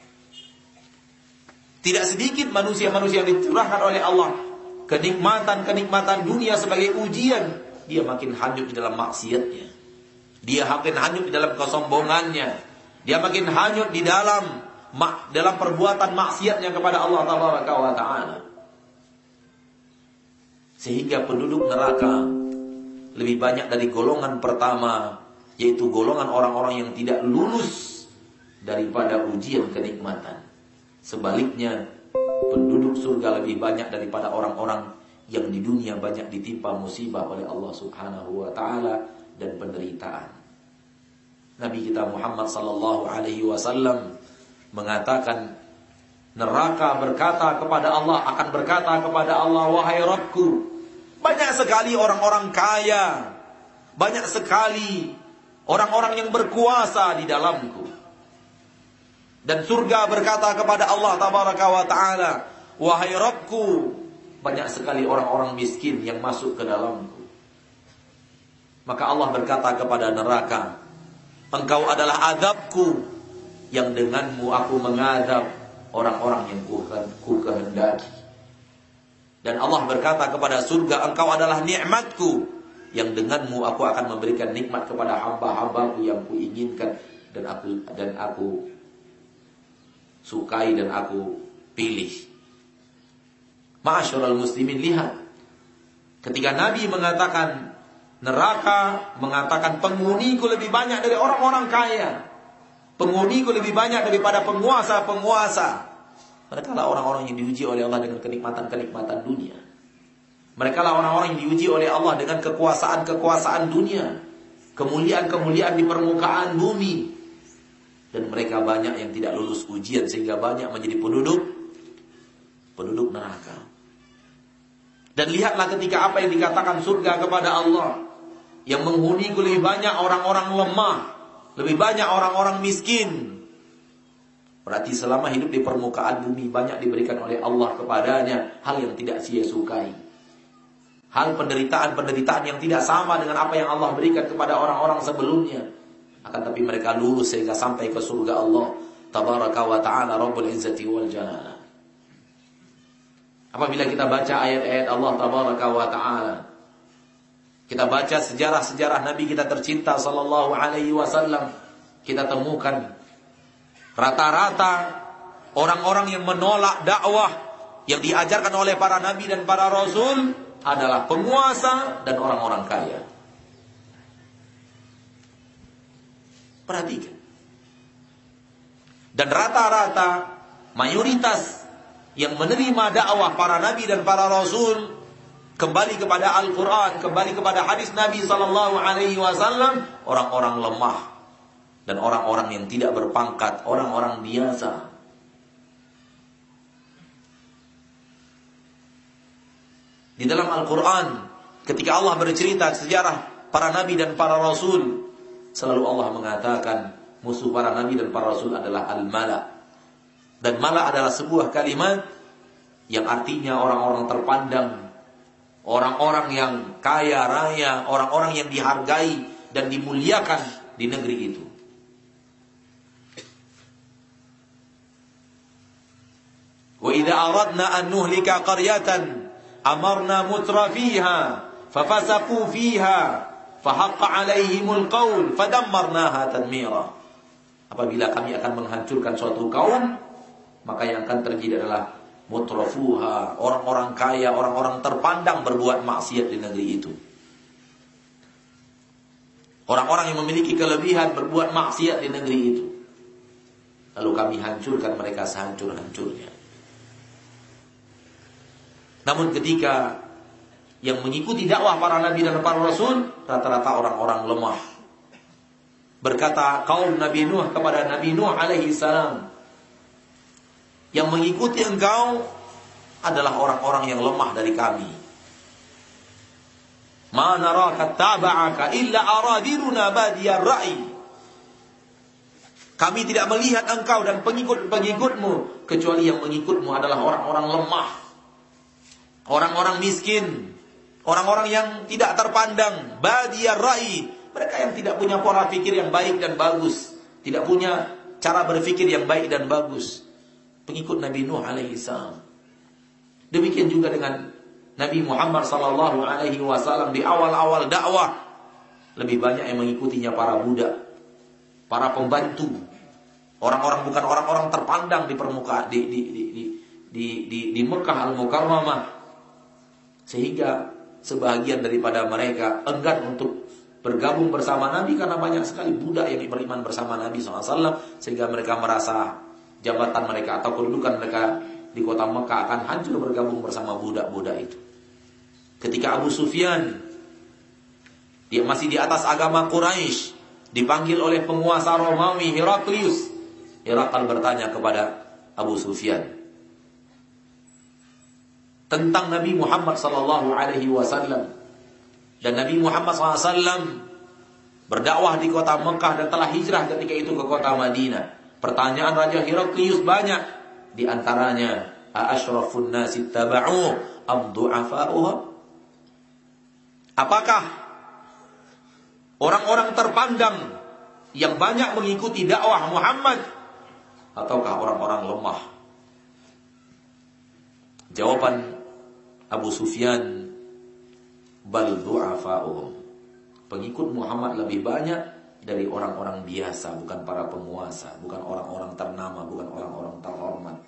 Tidak sedikit manusia-manusia yang dicurahkan oleh Allah kenikmatan-kenikmatan dunia sebagai ujian, dia makin hanyut di dalam maksiatnya. Dia makin hanyut di dalam kesombongannya. Dia makin hanyut di dalam dalam perbuatan maksiatnya kepada Allah tabaraka wa taala. Sehingga penduduk neraka lebih banyak dari golongan pertama, yaitu golongan orang-orang yang tidak lulus daripada ujian kenikmatan. Sebaliknya, penduduk surga lebih banyak daripada orang-orang yang di dunia banyak ditimpa musibah oleh Allah Subhanahu wa taala dan penderitaan. Nabi kita Muhammad sallallahu alaihi wasallam mengatakan, neraka berkata kepada Allah, akan berkata kepada Allah, wahai Rabbku, banyak sekali orang-orang kaya, banyak sekali orang-orang yang berkuasa di dalamku. Dan surga berkata kepada Allah tabaraka wa ta'ala, wahai Rabbku, banyak sekali orang-orang miskin yang masuk ke dalamku. Maka Allah berkata kepada neraka, engkau adalah azabku, yang denganmu aku mengadab orang-orang yang ku kehendaki. Dan Allah berkata kepada surga, engkau adalah nikmatku, yang denganmu aku akan memberikan nikmat kepada hamba-hambaku yang kuinginkan dan aku dan aku sukai dan aku pilih. Ma'asyiral muslimin, lihat, ketika Nabi mengatakan neraka, mengatakan penghuniku lebih banyak dari orang-orang kaya, penghuniku lebih banyak daripada penguasa-penguasa. Mereka lah orang-orang yang diuji oleh Allah dengan kenikmatan-kenikmatan dunia. Mereka lah orang-orang yang diuji oleh Allah dengan kekuasaan-kekuasaan dunia, kemuliaan-kemuliaan di permukaan bumi. Dan mereka banyak yang tidak lulus ujian, sehingga banyak menjadi penduduk penduduk neraka. Dan lihatlah ketika apa yang dikatakan surga kepada Allah, yang menghuniku lebih banyak orang-orang lemah, lebih banyak orang-orang miskin. Berarti selama hidup di permukaan bumi banyak diberikan oleh Allah kepadanya hal yang tidak dia sukai. Hal penderitaan-penderitaan yang tidak sama dengan apa yang Allah berikan kepada orang-orang sebelumnya. Akan tapi mereka lulus sehingga sampai ke surga Allah tabaraka wa ta'ala Rabbul Izzati wal Jalala. Apabila kita baca ayat-ayat Allah tabaraka wa ta'ala, Kita baca sejarah-sejarah Nabi kita tercinta sallallahu alaihi wasallam, kita temukan rata-rata orang-orang yang menolak dakwah yang diajarkan oleh para nabi dan para rasul adalah penguasa dan orang-orang kaya. Perhatikan. Dan rata-rata mayoritas yang menerima dakwah para nabi dan para rasul kembali kepada Al-Quran, kembali kepada hadis Nabi sallallahu alaihi wasallam, orang-orang lemah dan orang-orang yang tidak berpangkat, orang-orang biasa. Di dalam Al-Quran, ketika Allah bercerita sejarah para nabi dan para rasul, selalu Allah mengatakan musuh para nabi dan para rasul adalah al-mala. Dan mala adalah sebuah kalimat yang artinya orang-orang terpandang, orang-orang yang kaya raya, orang-orang yang dihargai dan dimuliakan di negeri itu. Wa idza aradna an nuhlika qaryatan amarna mutra fiha fafasaqu fiha fahaqqa 'alaihimul qaul fadammarnaha tadmira. Apabila kami akan menghancurkan suatu kaum, maka yang akan terjadi adalah mutrafuha, orang-orang kaya, orang-orang terpandang berbuat maksiat di negeri itu. Orang-orang yang memiliki kelebihan berbuat maksiat di negeri itu. Lalu kami hancurkan mereka sehancur-hancurnya. Namun ketika yang mengikuti dakwah para nabi dan para rasul, rata-rata orang-orang lemah. Berkata kaum Nabi Nuh kepada Nabi Nuh alaihi salam, yang mengikuti engkau adalah orang-orang yang lemah dari kami. Ma naraka taba'aka illa aradiluna badiyar ra'i. Kami tidak melihat engkau dan pengikut-pengikutmu kecuali yang mengikutmu adalah orang-orang lemah, orang-orang miskin, orang-orang yang tidak terpandang, badiyar ra'i, mereka yang tidak punya pola pikir yang baik dan bagus, tidak punya cara berpikir yang baik dan bagus. Pengikut Nabi Nuh alaihi salam. Demikian juga dengan Nabi Muhammad sallallahu alaihi wasallam di awal-awal dakwah, lebih banyak yang mengikutinya para budak, para pembantu, orang-orang bukan orang-orang terpandang di permukaan di di di di di, di, di Mekah Al-Mukarramah. Sehingga sebahagian daripada mereka enggan untuk bergabung bersama Nabi karena banyak sekali budak yang beriman bersama Nabi sallallahu alaihi wasallam, sehingga mereka merasa jabatan mereka atau kedudukan mereka di kota Mekah akan hancur bergabung bersama budak-budak itu. Ketika Abu Sufyan, dia masih di atas agama Quraisy, dipanggil oleh penguasa Romawi Heraklius, Herakl bertanya kepada Abu Sufyan tentang Nabi Muhammad sallallahu alaihi wasallam. Dan Nabi Muhammad sallallahu alaihi wasallam berdakwah di kota Mekah dan telah hijrah ketika itu ke kota Madinah. Pertanyaan Raja Heraklius banyak, di antaranya a'asyrafun nasi taba'u am du'afa'uhum? Apakah orang-orang terpandang yang banyak mengikuti dakwah Muhammad ataukah orang-orang lemah? Jawaban Abu Sufyan, bal du'afa'uhum. Pengikut Muhammad lebih banyak dari orang-orang biasa, bukan para penguasa, bukan orang-orang ternama, bukan orang-orang terhormat.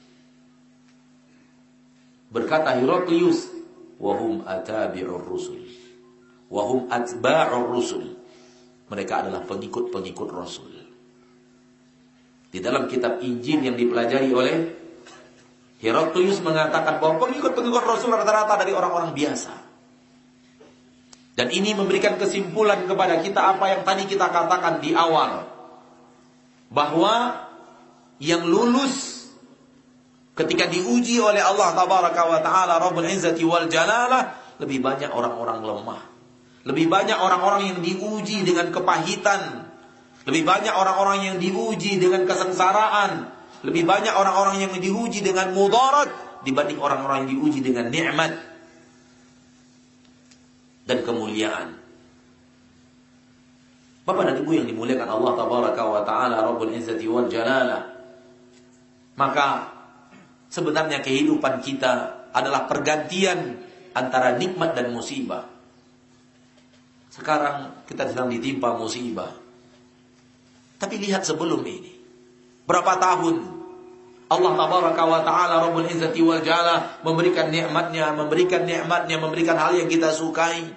Berkata Heraklius, wahum atabi'ur rusul, wahum atba'ur rusul. Mereka adalah pengikut-pengikut Rasul. Di dalam kitab Injil yang dipelajari oleh Heraklius mengatakan bahwa pengikut-pengikut Rasul rata-rata dari orang-orang biasa. Dan ini memberikan kesimpulan kepada kita apa yang tadi kita katakan di awal, bahwa yang lulus ketika diuji oleh Allah Tabaraka wa Ta'ala Rabbul Izzati wal Jalalah, lebih banyak orang-orang lemah, lebih banyak orang-orang yang diuji dengan kepahitan, lebih banyak orang-orang yang diuji dengan kesengsaraan, lebih banyak orang-orang yang diuji dengan mudarat dibanding orang-orang yang diuji dengan nikmat dan kemuliaan. Bapak dan Ibu yang dimuliakan Allah Tabaraka wa Ta'ala Rabbul Izzati wal Jalalah, maka sebenarnya kehidupan kita adalah pergantian antara nikmat dan musibah. Sekarang kita sedang ditimpa musibah. Tapi lihat sebelum ini. Berapa tahun Allah tabaraka wa ta'ala Rabbul Izzati wal Jalla memberikan nikmatnya, memberikan nikmatnya, memberikan hal yang kita sukai.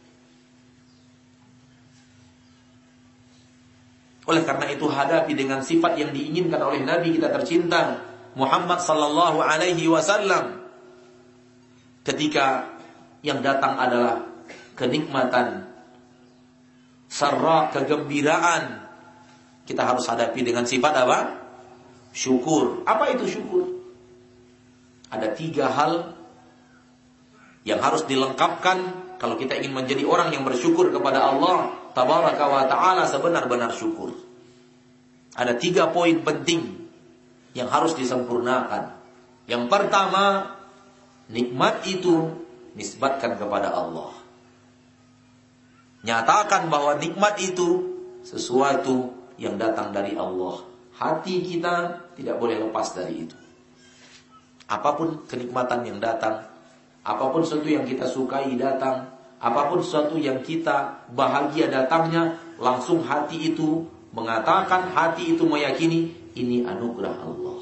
Oleh karena itu hadapi dengan sifat yang diinginkan oleh Nabi kita tercinta Muhammad sallallahu alaihi wasallam. Ketika yang datang adalah kenikmatan, sarra, kegembiraan, kita harus hadapi dengan sifat apa? Syukur. Apa itu syukur? Ada tiga hal yang harus dilengkapkan kalau kita ingin menjadi orang yang bersyukur kepada Allah tabaraka wa ta'ala sebenar-benar syukur. Ada tiga poin penting yang harus disempurnakan. Yang pertama, nikmat itu nisbatkan kepada Allah. Nyatakan bahwa nikmat itu sesuatu yang datang dari Allah. Hati kita tidak boleh lepas dari itu. Apapun kenikmatan yang datang, apapun sesuatu yang kita sukai datang, apapun sesuatu yang kita bahagia datangnya, langsung hati itu mengatakan, hati itu meyakini, ini anugerah Allah.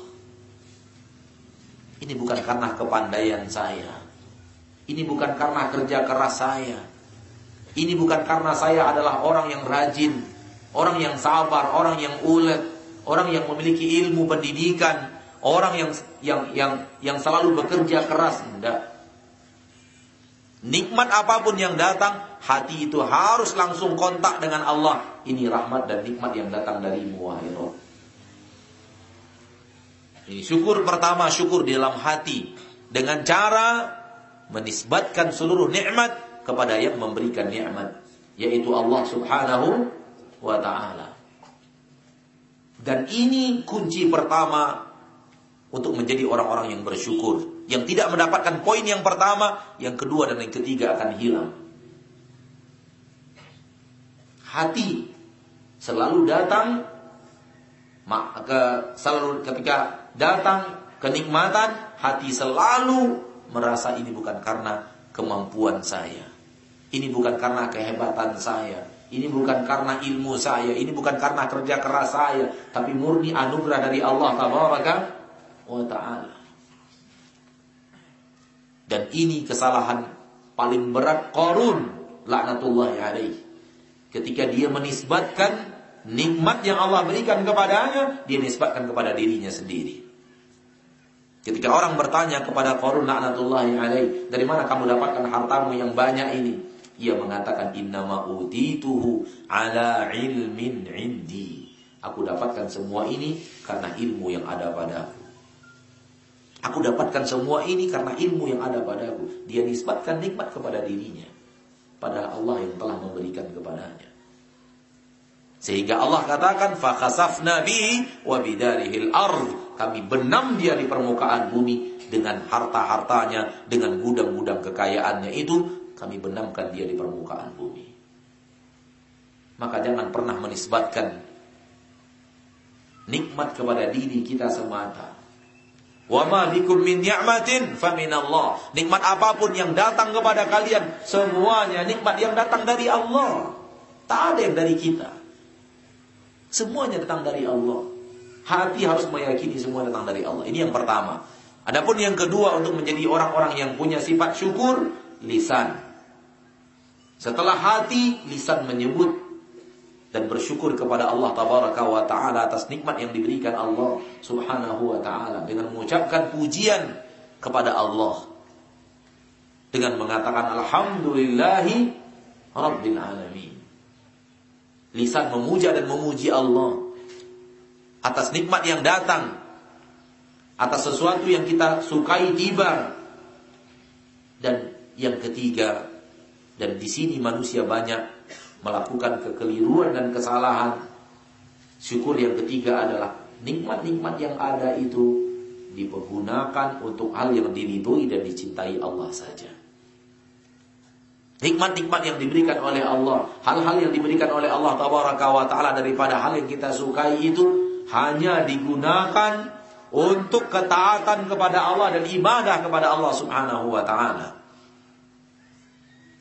Ini bukan karena kepandaian saya. Ini bukan karena kerja keras saya. Ini bukan karena saya adalah orang yang rajin, orang yang sabar, orang yang ulet, orang yang memiliki ilmu pendidikan, orang yang yang yang yang selalu bekerja keras. Tidak. Nikmat apapun yang datang, hati itu harus langsung kontak dengan Allah. Ini rahmat dan nikmat yang datang darimu, wahai Rabb. Ini syukur pertama, syukur di dalam hati. Dengan cara menisbatkan seluruh nikmat kepada yang memberikan nikmat, yaitu Allah subhanahu wa ta'ala. Dan ini kunci pertama untuk menjadi orang-orang yang bersyukur. Yang tidak mendapatkan poin yang pertama, yang kedua dan yang ketiga akan hilang. Hati selalu datang, maka selalu ketika datang kenikmatan, hati selalu merasa ini bukan karena kemampuan saya, ini bukan karena kehebatan saya, ini bukan karena ilmu saya, ini bukan karena kerja keras saya, tapi murni anugerah dari Allah tabaraka wa ta'ala. Dan ini kesalahan paling berat Qarun laknatullahi alaih. Ketika dia menisbatkan nikmat yang Allah berikan kepadanya, dia nisbatkan kepada dirinya sendiri. Ketika orang bertanya kepada Qarun laknatullahi alaih, dari mana kamu dapatkan hartamu yang banyak ini? Ia mengatakan, innama utituhu ala ilmin indi. Aku dapatkan semua ini karena ilmu yang ada padaku. Aku dapatkan semua ini karena ilmu yang ada padaku. Dia nisbatkan nikmat kepada dirinya, padahal Allah yang telah memberikan kepadanya. Sehingga Allah katakan, fakhasafna bihi wa bidarihil ardh. Kami benam dia di permukaan bumi dengan harta-hartanya, dengan gudang-gudang kekayaannya itu, kami benamkan dia di permukaan bumi. Maka jangan pernah menisbatkan nikmat kepada diri kita semata. Wa ma bikum min ni'matin fa minallah. Nikmat apapun yang datang kepada kalian, semuanya nikmat yang datang dari Allah. Tak ada yang dari kita. Semuanya datang dari Allah. Hati harus meyakini semua datang dari Allah. Ini yang pertama. Adapun yang kedua, untuk menjadi orang-orang yang punya sifat syukur, lisan. Setelah hati, lisan menyebut dan bersyukur kepada Allah tabaraka wa ta'ala atas nikmat yang diberikan Allah subhanahu wa ta'ala, dengan mengucapkan pujian kepada Allah, dengan mengatakan alhamdulillahi rabbil alamin. Lisan memuja dan memuji Allah atas nikmat yang datang, atas sesuatu yang kita sukai tiba. Dan yang ketiga, dan di sini manusia banyak melakukan kekeliruan dan kesalahan, syukur yang ketiga adalah nikmat-nikmat yang ada itu dipergunakan untuk hal yang diridhoi dan dicintai Allah saja. Nikmat-nikmat yang diberikan oleh Allah, hal-hal yang diberikan oleh Allah tabaraka wa ta'ala daripada hal yang kita sukai itu hanya digunakan untuk ketaatan kepada Allah dan ibadah kepada Allah subhanahu wa ta'ala.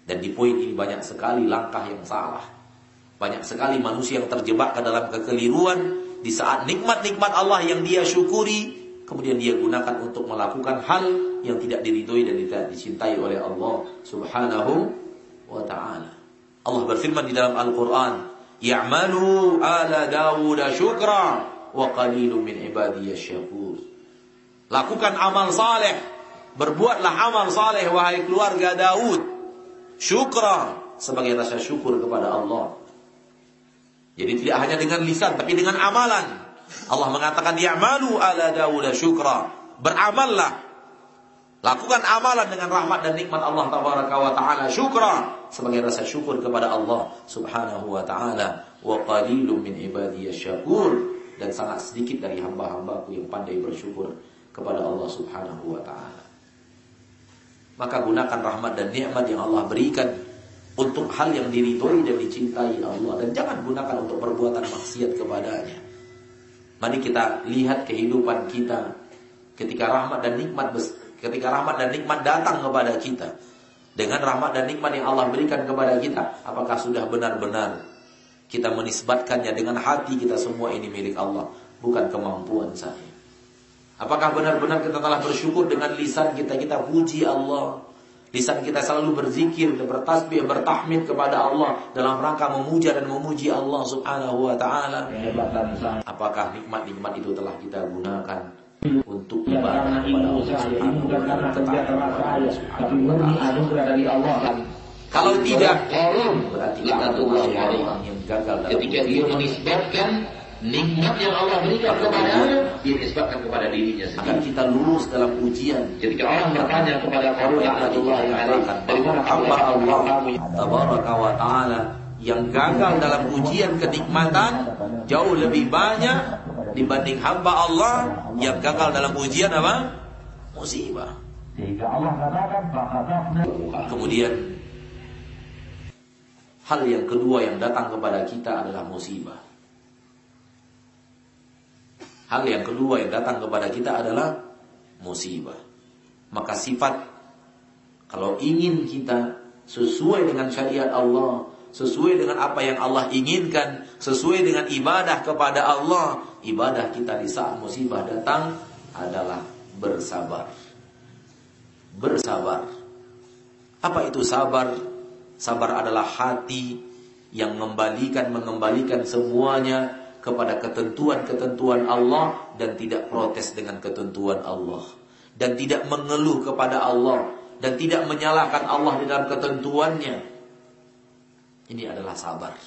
Dan di poin ini banyak sekali langkah yang salah. Banyak sekali manusia yang terjebak ke dalam kekeliruan di saat nikmat-nikmat Allah yang dia syukuri, kemudian dia gunakan untuk melakukan hal yang tidak diridhoi dan tidak dicintai oleh Allah Subhanahu wa ta'ala. Allah berfirman di dalam Al-Qur'an, "Ya'malu ala Dawud syukra wa qalilun min ibadiyasy syakur." Lakukan amal saleh, berbuatlah amal saleh wahai keluarga Daud, syukra, sebagai rasa syukur kepada Allah. Jadi tidak hanya dengan lisan, tapi dengan amalan. Allah mengatakan, "Ya'malu ala Dawud syukra." Beramallah. Lakukan amalan dengan rahmat dan nikmat Allah tabaraka wa ta'ala, syukra, sebagai rasa syukur kepada Allah Subhanahu wa ta'ala. Wa qalilun min ibadiyasy syakur, dan sangat sedikit dari hamba-hambaku yang pandai bersyukur kepada Allah Subhanahu wa ta'ala. Maka gunakan rahmat dan nikmat yang Allah berikan untuk hal yang diridhoi dan dicintai Allah, dan jangan gunakan untuk perbuatan maksiat kepadanya. Mari kita lihat kehidupan kita ketika rahmat dan nikmat ketika rahmat dan nikmat datang kepada kita. Dengan rahmat dan nikmat yang Allah berikan kepada kita, apakah sudah benar-benar kita menisbatkannya dengan hati kita semua ini milik Allah, bukan kemampuan saya? Apakah benar-benar kita telah bersyukur dengan lisan kita, kita puji Allah, lisan kita selalu berzikir, bertasbih, bertahmid kepada Allah dalam rangka memuja dan memuji Allah Subhanahu wa ta'ala? Apakah nikmat-nikmat itu telah kita gunakan untuk ibadah kepada Allah Subhanahu wa ta'ala? Kalau tidak, berarti kita adalah orang yang gagal dalam ketika dia menisbatkan nikmat yang Allah berikan kepadanya, dia nisbatkan kepada dirinya sendiri. Akan kita lurus dalam ujian. Ketika orang bertanya kepada Allah dari mana hamba Allah tabaraka wa ta'ala yang gagal dalam ujian kenikmatan jauh lebih banyak dibanding hamba Allah yang gagal dalam ujian apa? Musibah. Kemudian hal yang kedua yang datang kepada kita adalah musibah. Hal yang kedua yang datang kepada kita adalah musibah. Maka sifat, kalau ingin kita sesuai dengan syariat Allah, sesuai dengan apa yang Allah inginkan, sesuai dengan ibadah kepada Allah, ibadah kita di saat musibah datang adalah bersabar. Bersabar. Apa itu sabar? Sabar adalah hati yang mengembalikan mengembalikan semuanya kepada ketentuan-ketentuan Allah dan tidak protes dengan ketentuan Allah, dan tidak mengeluh kepada Allah, dan tidak menyalahkan Allah di dalam ketentuannya. Ini adalah sabar.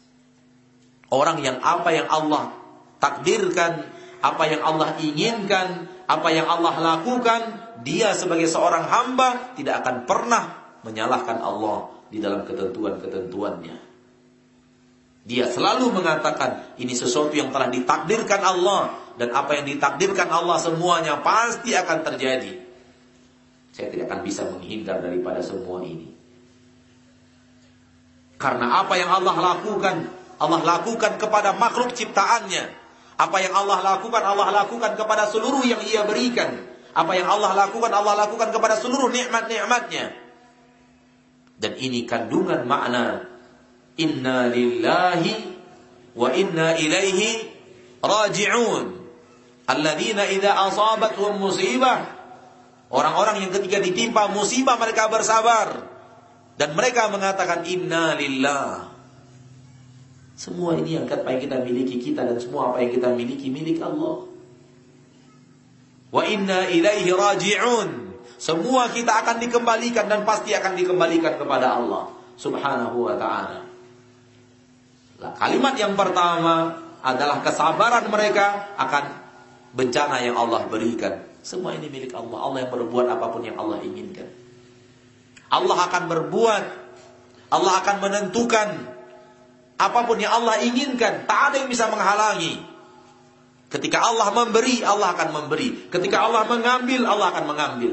Orang yang apa yang Allah takdirkan, apa yang Allah inginkan, apa yang Allah lakukan, dia sebagai seorang hamba tidak akan pernah menyalahkan Allah di dalam ketentuan-ketentuannya. Dia selalu mengatakan ini sesuatu yang telah ditakdirkan Allah, dan apa yang ditakdirkan Allah semuanya pasti akan terjadi. Saya tidak akan bisa menghindar daripada semua ini. Karena apa yang Allah lakukan, Allah lakukan kepada makhluk ciptaannya. Apa yang Allah lakukan, Allah lakukan kepada seluruh yang Ia berikan. Apa yang Allah lakukan, Allah lakukan kepada seluruh nikmat-nikmatnya. Dan ini kandungan makna inna lillahi wa inna ilaihi raji'un. Alladzina idza asabatuhum musibah, orang-orang yang ketika ditimpa musibah mereka bersabar dan mereka mengatakan inna lillah. Semua ini yang apa yang kita miliki kita, dan semua apa yang kita miliki milik Allah. Wa inna ilaihi raji'un. Semua kita akan dikembalikan dan pasti akan dikembalikan kepada Allah Subhanahu wa ta'ala. Nah, kalimat yang pertama adalah kesabaran mereka akan bencana yang Allah berikan. Semua ini milik Allah. Allah yang berbuat apapun yang Allah inginkan. Allah akan berbuat, Allah akan menentukan apapun yang Allah inginkan. Tak ada yang bisa menghalangi. Ketika Allah memberi, Allah akan memberi. Ketika Allah mengambil, Allah akan mengambil.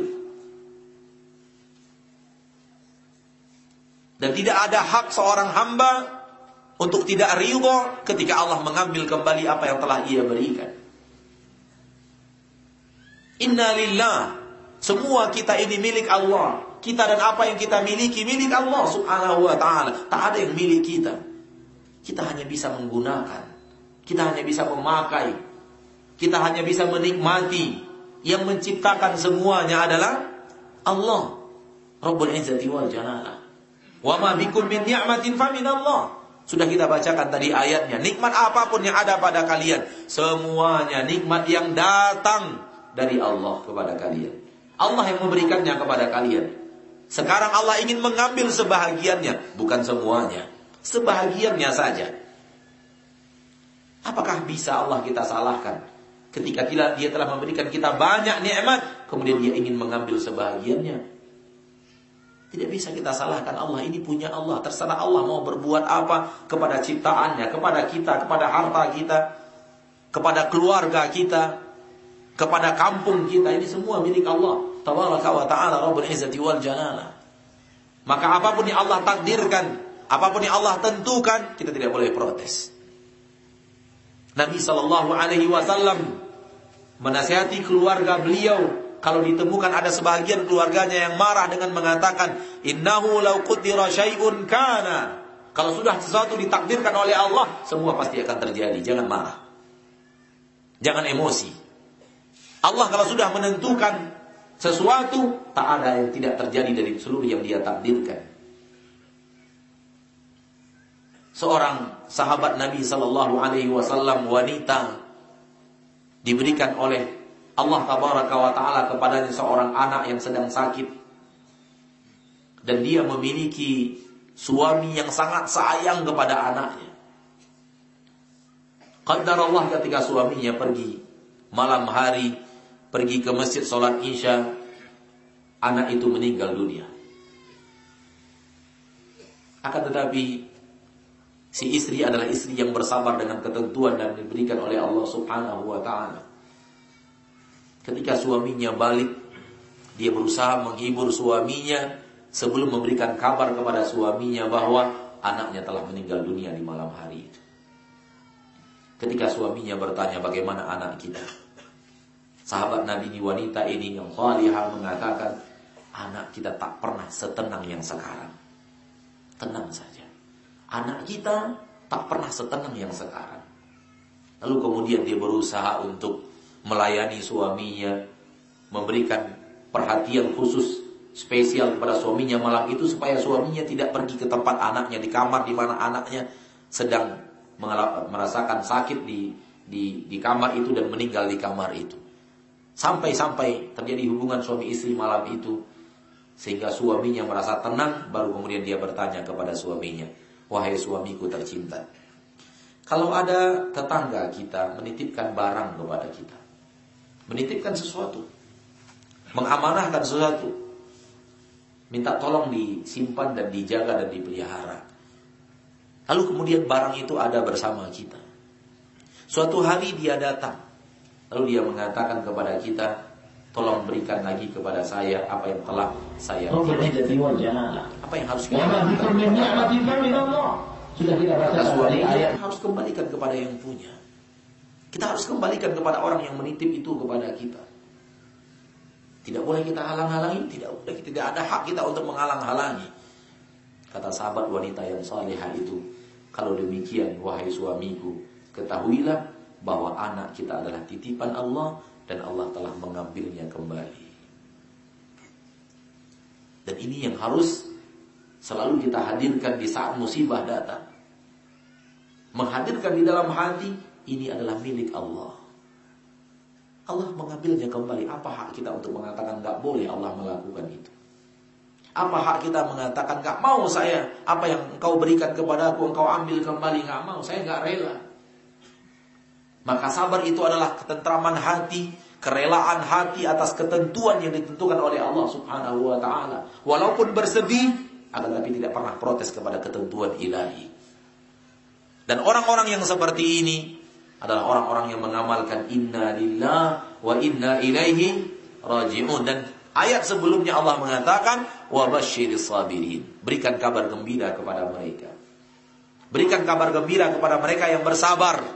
Dan tidak ada hak seorang hamba untuk tidak ridha ketika Allah mengambil kembali apa yang telah Ia berikan. Inna lillah. Semua kita ini milik Allah. Kita dan apa yang kita miliki milik Allah Subhanahu wa ta'ala. Tak ada yang milik kita. Kita hanya bisa menggunakan. Kita hanya bisa memakai. Kita hanya bisa menikmati. Yang menciptakan semuanya adalah Allah, Rabbul Izzati wal Jalalah. Wa ma bikum min ni'matin fa min Allah. Sudah kita bacakan tadi ayatnya. Nikmat apapun yang ada pada kalian, semuanya nikmat yang datang dari Allah kepada kalian. Allah yang memberikannya kepada kalian. Sekarang Allah ingin mengambil sebahagiannya, bukan semuanya, sebahagiannya saja. Apakah bisa Allah kita salahkan? Ketika Dia telah memberikan kita banyak nikmat, kemudian Dia ingin mengambil sebahagiannya. Tidak bisa kita salahkan Allah. Ini punya Allah. Terserah Allah mau berbuat apa kepada ciptaannya, kepada kita, kepada harta kita, kepada keluarga kita, kepada kampung kita. Ini semua milik Allah Tabaraka wa ta'ala Rabbul Izzati wal Jalalah. Maka apapun yang Allah takdirkan, apapun yang Allah tentukan, kita tidak boleh protes. Nabi sallallahu alaihi wasallam menasihati keluarga beliau kalau ditemukan ada sebahagian keluarganya yang marah dengan mengatakan, innahu law qaddara syai'un kana. Kalau sudah sesuatu ditakdirkan oleh Allah, semua pasti akan terjadi. Jangan marah. Jangan emosi. Allah kalau sudah menentukan sesuatu, tak ada yang tidak terjadi dari seluruh yang Dia takdirkan. Seorang sahabat Nabi sallallahu alaihi wasallam, wanita, diberikan oleh Allah Tabaraka wa ta'ala kepadanya seorang anak yang sedang sakit. Dan dia memiliki suami yang sangat sayang kepada anaknya. Qadarullah ketika suaminya pergi malam hari, pergi ke masjid sholat isya, anak itu meninggal dunia. Akan tetapi si istri adalah istri yang bersabar dengan ketentuan dan diberikan oleh Allah Subhanahu wa ta'ala. Ketika suaminya balik, dia berusaha menghibur suaminya sebelum memberikan kabar kepada suaminya bahwa anaknya telah meninggal dunia di malam hari itu. Ketika suaminya bertanya, bagaimana anak kita? Sahabat Nabi ini, wanita ini yang salihah mengatakan, anak kita tak pernah setenang yang sekarang. Tenang saja. Anak kita tak pernah setenang yang sekarang. Lalu kemudian dia berusaha untuk melayani suaminya, memberikan perhatian khusus spesial kepada suaminya malam itu supaya suaminya tidak pergi ke tempat anaknya, di kamar di mana anaknya sedang merasakan sakit di di di kamar itu dan meninggal di kamar itu. Sampai-sampai terjadi hubungan suami istri malam itu sehingga suaminya merasa tenang, baru kemudian dia bertanya kepada suaminya, wahai suamiku tercinta, kalau ada tetangga kita menitipkan barang kepada kita, menitipkan sesuatu, mengamanahkan sesuatu, minta tolong disimpan dan dijaga dan dipelihara, lalu kemudian barang itu ada bersama kita. Suatu hari dia datang, lalu dia mengatakan kepada kita, tolong berikan lagi kepada saya apa yang telah saya titipkan. Apa yang harus kita lakukan? Sudah kita baca suami ayat, harus kembalikan kepada yang punya. Kita harus kembalikan kepada orang yang menitip itu kepada kita. Tidak boleh kita halang-halangi, tidak boleh, tidak ada hak kita untuk menghalang-halangi. Kata sahabat wanita yang salihah itu, kalau demikian wahai suamiku, ketahuilah bahwa anak kita adalah titipan Allah dan Allah telah mengambilnya kembali. Dan ini yang harus selalu kita hadirkan di saat musibah datang. Menghadirkan di dalam hati, ini adalah milik Allah. Allah mengambilnya kembali. Apa hak kita untuk mengatakan gak boleh Allah melakukan itu? Apa hak kita mengatakan gak mau saya, apa yang engkau berikan kepadaku engkau ambil kembali? Gak mau, saya gak rela. Maka sabar itu adalah ketentraman hati, kerelaan hati atas ketentuan yang ditentukan oleh Allah Subhanahu wa ta'ala. Walaupun bersedih, akan tapi tidak pernah protes kepada ketentuan ilahi. Dan orang-orang yang seperti ini adalah orang-orang yang mengamalkan inna lillah wa inna ilaihi raji'un. Dan ayat sebelumnya Allah mengatakan wa basyiris sabirin. Berikan kabar gembira kepada mereka. Berikan kabar gembira kepada mereka yang bersabar,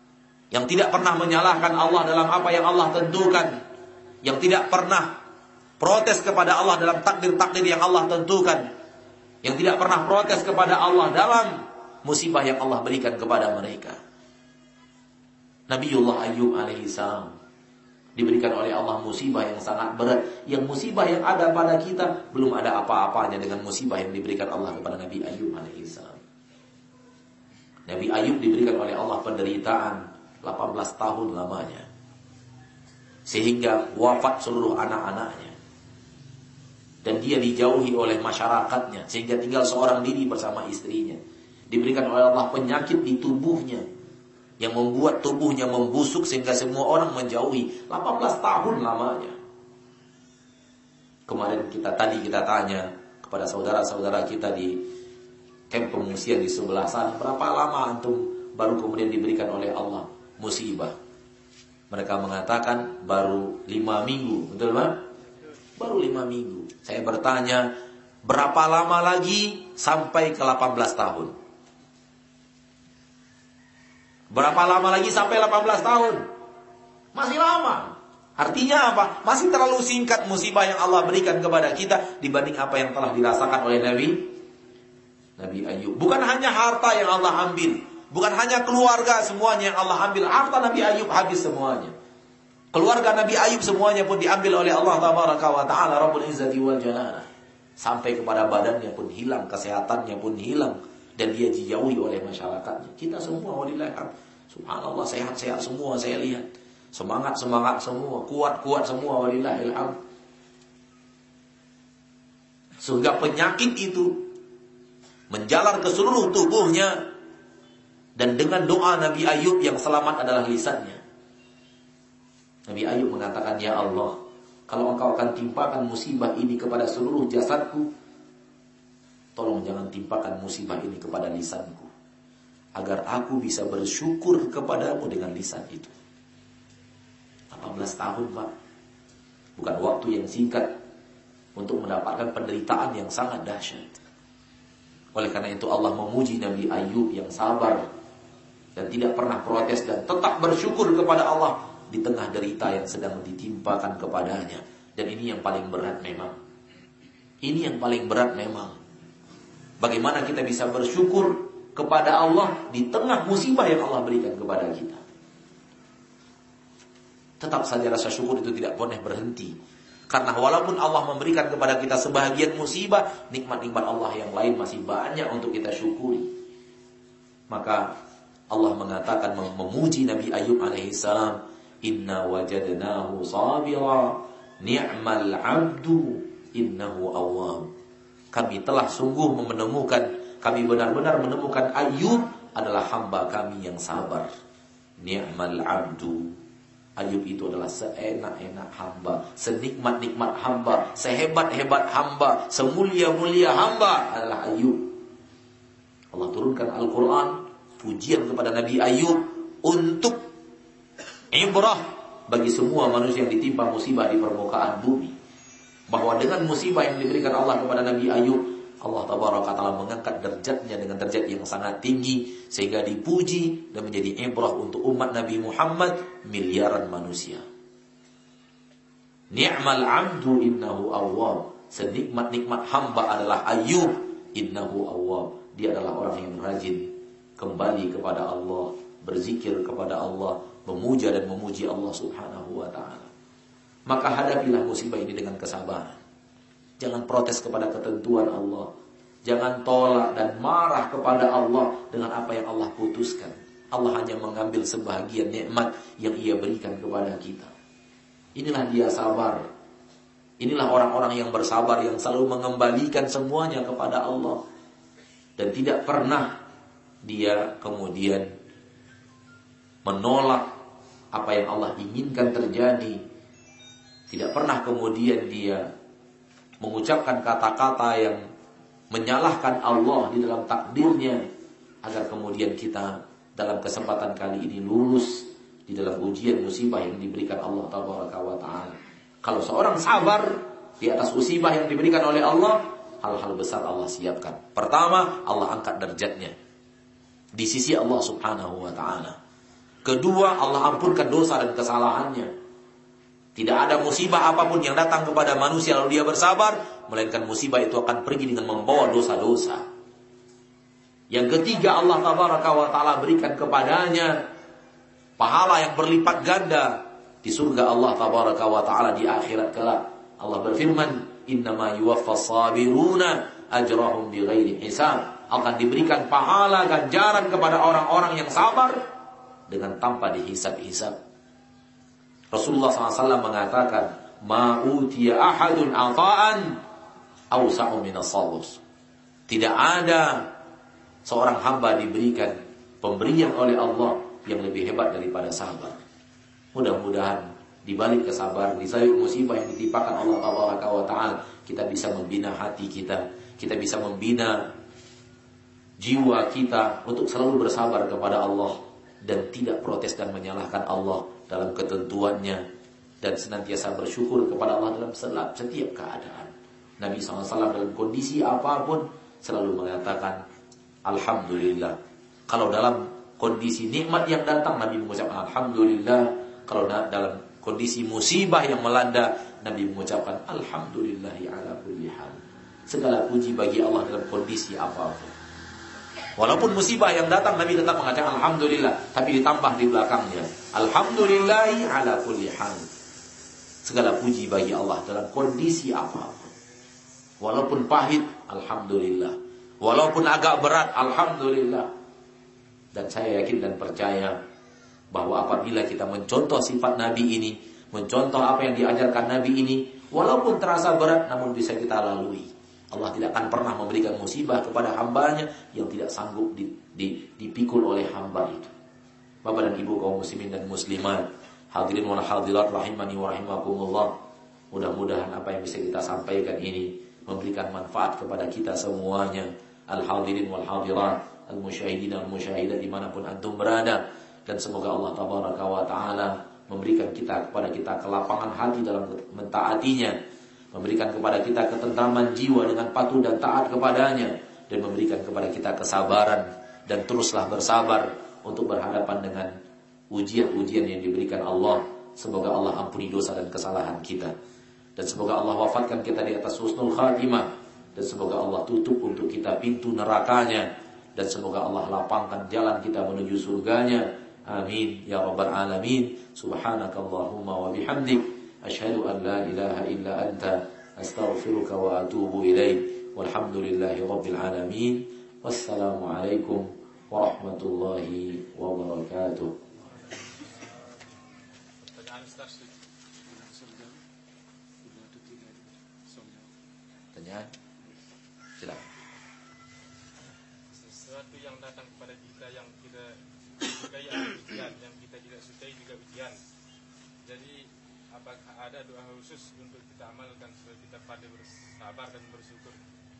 yang tidak pernah menyalahkan Allah dalam apa yang Allah tentukan, yang tidak pernah protes kepada Allah dalam takdir-takdir yang Allah tentukan, yang tidak pernah protes kepada Allah dalam musibah yang Allah berikan kepada mereka. Nabiullah Ayyub alaihi salam diberikan oleh Allah musibah yang sangat berat, yang musibah yang ada pada kita belum ada apa-apanya dengan musibah yang diberikan Allah kepada Nabi Ayyub alaihi salam. Nabi Ayyub diberikan oleh Allah penderitaan delapan belas tahun lamanya, sehingga wafat seluruh anak-anaknya, dan dia dijauhi oleh masyarakatnya sehingga tinggal seorang diri bersama istrinya. Diberikan oleh Allah penyakit di tubuhnya yang membuat tubuhnya membusuk sehingga semua orang menjauhi. delapan belas tahun lamanya. Kemarin kita tadi kita tanya kepada saudara-saudara kita di kamp pengungsian di sebelah sana, berapa lama antum baru kemudian diberikan oleh Allah musibah? Mereka mengatakan baru lima minggu, betul Pak? Baru lima minggu. Saya bertanya, berapa lama lagi sampai ke delapan belas tahun? Berapa lama lagi sampai delapan belas tahun? Masih lama. Artinya apa? Masih terlalu singkat musibah yang Allah berikan kepada kita dibanding apa yang telah dirasakan oleh Nabi Nabi Ayyub. Bukan hanya harta yang Allah ambil, bukan hanya keluarga semuanya yang Allah ambil. Harta Nabi Ayyub habis semuanya. Keluarga Nabi Ayyub semuanya pun diambil oleh Allah Tabaraka wa Ta'ala Rabbul Izzati wal Jalalah. Sampai kepada badannya pun hilang, kesehatannya pun hilang, dan dia dijauhi oleh masyarakatnya. Kita semua walillahilhamd, subhanallah, sehat-sehat semua saya lihat. Semangat-semangat semua, kuat-kuat semua walillahilhamd. Sehingga penyakit itu menjalar ke seluruh tubuhnya, dan dengan doa Nabi Ayyub yang selamat adalah lisannya. Nabi Ayyub mengatakan, ya Allah, kalau engkau akan timpakan musibah ini kepada seluruh jasadku, tolong jangan timpakan musibah ini kepada lisanku, agar aku bisa bersyukur kepadamu dengan lisan itu. delapan belas tahun Pak, bukan waktu yang singkat untuk mendapatkan penderitaan yang sangat dahsyat. Oleh karena itu Allah memuji Nabi Ayyub yang sabar dan tidak pernah protes dan tetap bersyukur kepada Allah di tengah derita yang sedang ditimpakan kepadanya. Dan ini yang paling berat memang. Ini yang paling berat memang. Bagaimana kita bisa bersyukur kepada Allah di tengah musibah yang Allah berikan kepada kita. Tetap saja rasa syukur itu tidak boleh berhenti. Karena walaupun Allah memberikan kepada kita sebahagian musibah, nikmat-nikmat Allah yang lain masih banyak untuk kita syukuri. Maka Allah mengatakan, memuji Nabi Ayyub alaihissalam, inna wajadnahu sabira ni'mal 'abdu innahu awwab. Kami telah sungguh menemukan, kami benar-benar menemukan Ayyub adalah hamba kami yang sabar. Ni'mal 'abdu. Ayyub itu adalah seenak-enak hamba, senikmat-nikmat hamba, sehebat-hebat hamba, semulia-mulia hamba adalah Ayyub. Allah turunkan Al-Quran, pujian kepada Nabi Ayyub untuk ibrah bagi semua manusia yang ditimpa musibah di permukaan bumi. Bahwa dengan musibah yang diberikan Allah kepada Nabi Ayyub, Allah Tabaraka Ta'ala mengangkat derajatnya dengan derajat yang sangat tinggi, sehingga dipuji dan menjadi ibrah untuk umat Nabi Muhammad miliaran manusia. Ni'mal 'abdu innahu awwab. Senikmat-nikmat hamba adalah Ayyub, innahu awwab. Dia adalah orang yang rajin kembali kepada Allah, berzikir kepada Allah, memuja dan memuji Allah Subhanahu wa Ta'ala. Maka hadapilah musibah ini dengan kesabaran. Jangan protes kepada ketentuan Allah. Jangan tolak dan marah kepada Allah dengan apa yang Allah putuskan. Allah hanya mengambil sebahagian nikmat yang Ia berikan kepada kita. Inilah dia sabar. Inilah orang-orang yang bersabar, yang selalu mengembalikan semuanya kepada Allah. Dan tidak pernah dia kemudian menolak apa yang Allah inginkan terjadi. Tidak pernah kemudian dia mengucapkan kata-kata yang menyalahkan Allah di dalam takdirnya, agar kemudian kita dalam kesempatan kali ini lulus di dalam ujian musibah yang diberikan Allah Tabaraka wa Ta'ala. Kalau seorang sabar di atas musibah yang diberikan oleh Allah, hal-hal besar Allah siapkan. Pertama, Allah angkat derajatnya di sisi Allah Subhanahu wa Ta'ala. Kedua, Allah ampunkan dosa dan kesalahannya. Tidak ada musibah apapun yang datang kepada manusia lalu dia bersabar, melainkan musibah itu akan pergi dengan membawa dosa-dosa. Yang ketiga, Allah tabaraka wa ta'ala berikan kepadanya pahala yang berlipat ganda di surga Allah tabaraka wa ta'ala di akhirat kelak. Allah berfirman, innama yuwaffas sabiruna ajrahum bighairi hisab. Akan diberikan pahala ganjaran kepada orang-orang yang sabar dengan tanpa dihisab-hisab. Rasulullah shallallahu alaihi wasallam mengatakan, ma'utiya ahadun ata'an awsa'u minas salus. Tidak ada seorang hamba diberikan pemberian oleh Allah yang lebih hebat daripada sabar. Mudah-mudahan di balik kesabaran, di balik musibah yang ditimpakan Allah tabaraka wa ta'ala, kita bisa membina hati kita, kita bisa membina jiwa kita untuk selalu bersabar kepada Allah dan tidak protes dan menyalahkan Allah dalam ketentuannya, dan senantiasa bersyukur kepada Allah dalam setiap keadaan. Nabi shallallahu alaihi wasallam dalam kondisi apapun selalu mengatakan alhamdulillah. Kalau dalam kondisi nikmat yang datang, Nabi mengucapkan alhamdulillah. Kalau dalam kondisi musibah yang melanda, Nabi mengucapkan alhamdulillahi ala kulli hal. Segala puji bagi Allah dalam kondisi apapun. Walaupun musibah yang datang, Nabi tetap mengatakan alhamdulillah, tapi ditambah di belakangnya alhamdulillahi ala kulli hal. Segala puji bagi Allah dalam kondisi apapun. Walaupun pahit, alhamdulillah. Walaupun agak berat, alhamdulillah. Dan saya yakin dan percaya bahwa apabila kita mencontoh sifat Nabi ini, mencontoh apa yang diajarkan Nabi ini, walaupun terasa berat namun bisa kita lalui. Allah tidak akan pernah memberikan musibah kepada hambanya yang tidak sanggup dipikul oleh hamba itu. Bapak dan Ibu kaum muslimin dan muslimat, hadirin wal hadirat rahimani wa rahimakumullah. Mudah-mudahan apa yang bisa kita sampaikan ini memberikan manfaat kepada kita semuanya. Al-hadirin wal hadirat, al-musyahidin wal musyahidat dimanapun antum berada. Dan semoga Allah tabaraka wa ta'ala memberikan kita kepada kita kelapangan hati dalam mentaatinya, memberikan kepada kita ketentraman jiwa dengan patuh dan taat kepadanya, dan memberikan kepada kita kesabaran dan teruslah bersabar untuk berhadapan dengan ujian-ujian yang diberikan Allah. Semoga Allah ampuni dosa dan kesalahan kita, dan semoga Allah wafatkan kita di atas husnul khatimah, dan semoga Allah tutup untuk kita pintu nerakanya, dan semoga Allah lapangkan jalan kita menuju surganya. Amin ya rabbal alamin. Subhanakallahumma wa bihamdik, asyhadu an la ilaha illa anta, astaghfiruka wa atubu ilaik. Walhamdulillahi rabbil alamin. Wassalamu alaikum warahmatullahi wabarakatuh. Pertanyaan? Silakan. Sesuatu yang datang kepada kita yang kita sukai adalah ujian, yang kita tidak sukai juga ujian. Jadi apakah ada doa khusus untuk kita amalkan supaya kita pandai bersabar dan bersyukur?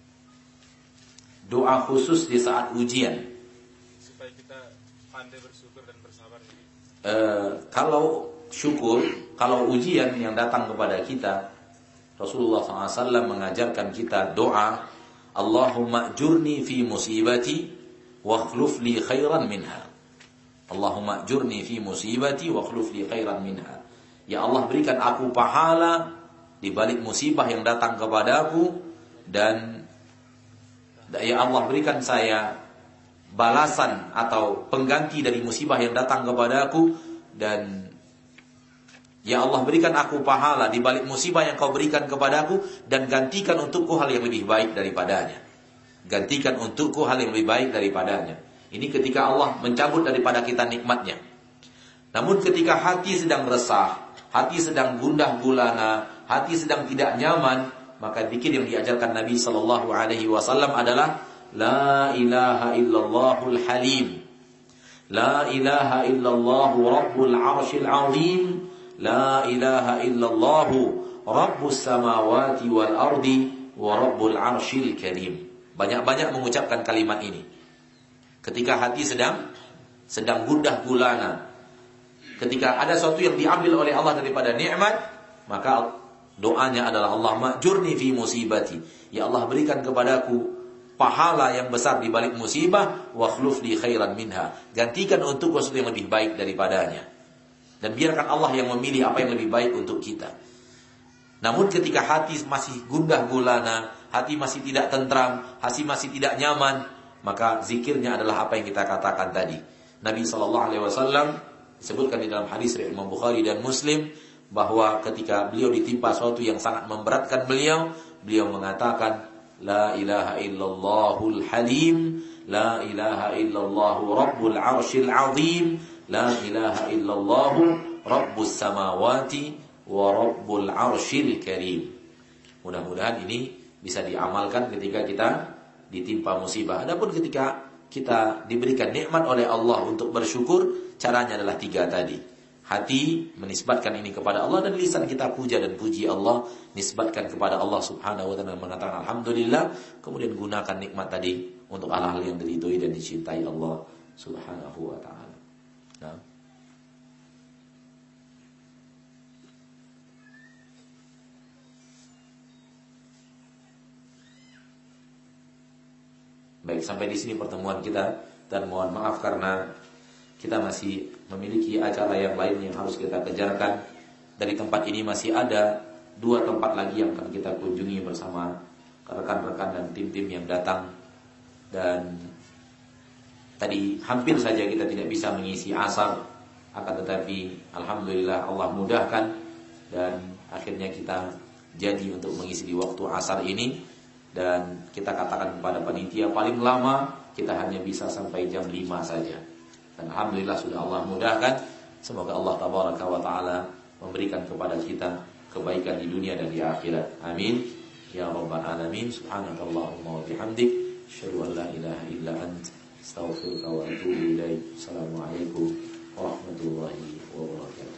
Doa khusus di saat ujian supaya kita pandai bersyukur dan bersabar. Uh, kalau syukur, kalau ujian yang datang kepada kita, Rasulullah shallallahu alaihi wasallam mengajarkan kita doa, Allahumma ajurni fi musibati wa akhluf li khairan minha. Allahumma ajurni fi musibati wa akhluf li khairan minha. Ya Allah, berikan aku pahala di balik musibah yang datang kepadaku, dan ya Allah, berikan saya balasan atau pengganti dari musibah yang datang kepadaku, dan ya Allah, berikan aku pahala di balik musibah yang kau berikan kepadaku, dan gantikan untukku hal yang lebih baik daripadanya. Gantikan untukku hal yang lebih baik daripadanya. Ini ketika Allah mencabut daripada kita nikmatnya. Namun ketika hati sedang resah, hati sedang gundah gulana, hati sedang tidak nyaman, maka zikir yang diajarkan Nabi sallallahu alaihi wasallam adalah la ilaha illallahul halim, la ilaha illallah rabbul arsyil azim, la ilaha illallah rabbus samawati wal ardi wa rabbul arsyil karim. Banyak-banyak mengucapkan kalimat ini ketika hati sedang sedang gundah gulana, ketika ada sesuatu yang diambil oleh Allah daripada nikmat, maka doanya adalah Allahumma ajurni fi musibati, ya Allah, berikan kepadaku pahala yang besar di balik musibah, wa akhluf li khairan minha, gantikan untuk sesuatu yang lebih baik daripadanya. Dan biarkan Allah yang memilih apa yang lebih baik untuk kita. Namun ketika hati masih gundah gulana, hati masih tidak tentram, hati masih tidak nyaman, maka zikirnya adalah apa yang kita katakan tadi. Nabi shallallahu alaihi wasallam disebutkan di dalam hadis riwayat Imam Bukhari dan Muslim, bahwa ketika beliau ditimpa sesuatu yang sangat memberatkan beliau, beliau mengatakan, La ilaha illallahul halim, La ilaha illallahu rabbul arshil azim, La ilaha illallahu rabbus samawati wa rabbul arshil karim. Mudah-mudahan ini bisa diamalkan ketika kita ditimpa musibah. Adapun ketika kita diberikan nikmat oleh Allah untuk bersyukur, caranya adalah tiga tadi. Hati menisbatkan ini kepada Allah, dan lisan kita puja dan puji Allah, nisbatkan kepada Allah subhanahu wa ta'ala, mengatakan alhamdulillah. Kemudian gunakan nikmat tadi untuk hal-hal yang diridhoi dan dicintai Allah subhanahu wa ta'ala. Nah. Baik, sampai di sini pertemuan kita, dan mohon maaf karena kita masih memiliki acara yang lain yang harus kita kejarkan. Dari tempat ini masih ada dua tempat lagi yang akan kita kunjungi bersama rekan-rekan dan tim-tim yang datang. Dan tadi hampir saja kita tidak bisa mengisi asar, akan tetapi alhamdulillah Allah mudahkan, dan akhirnya kita jadi untuk mengisi di waktu asar ini. Dan kita katakan kepada panitia, paling lama kita hanya bisa sampai jam lima saja. Dan alhamdulillah sudah Allah mudahkan. Semoga Allah tabaraka wa ta'ala memberikan kepada kita kebaikan di dunia dan di akhirat. Amin ya rabbal alamin. Subhanakallahumma wa bihamdik, asyhadu an la ilaha illa ant, astaghfiruka wa atubu ilaik. Assalamualaikum warahmatullahi wabarakatuh.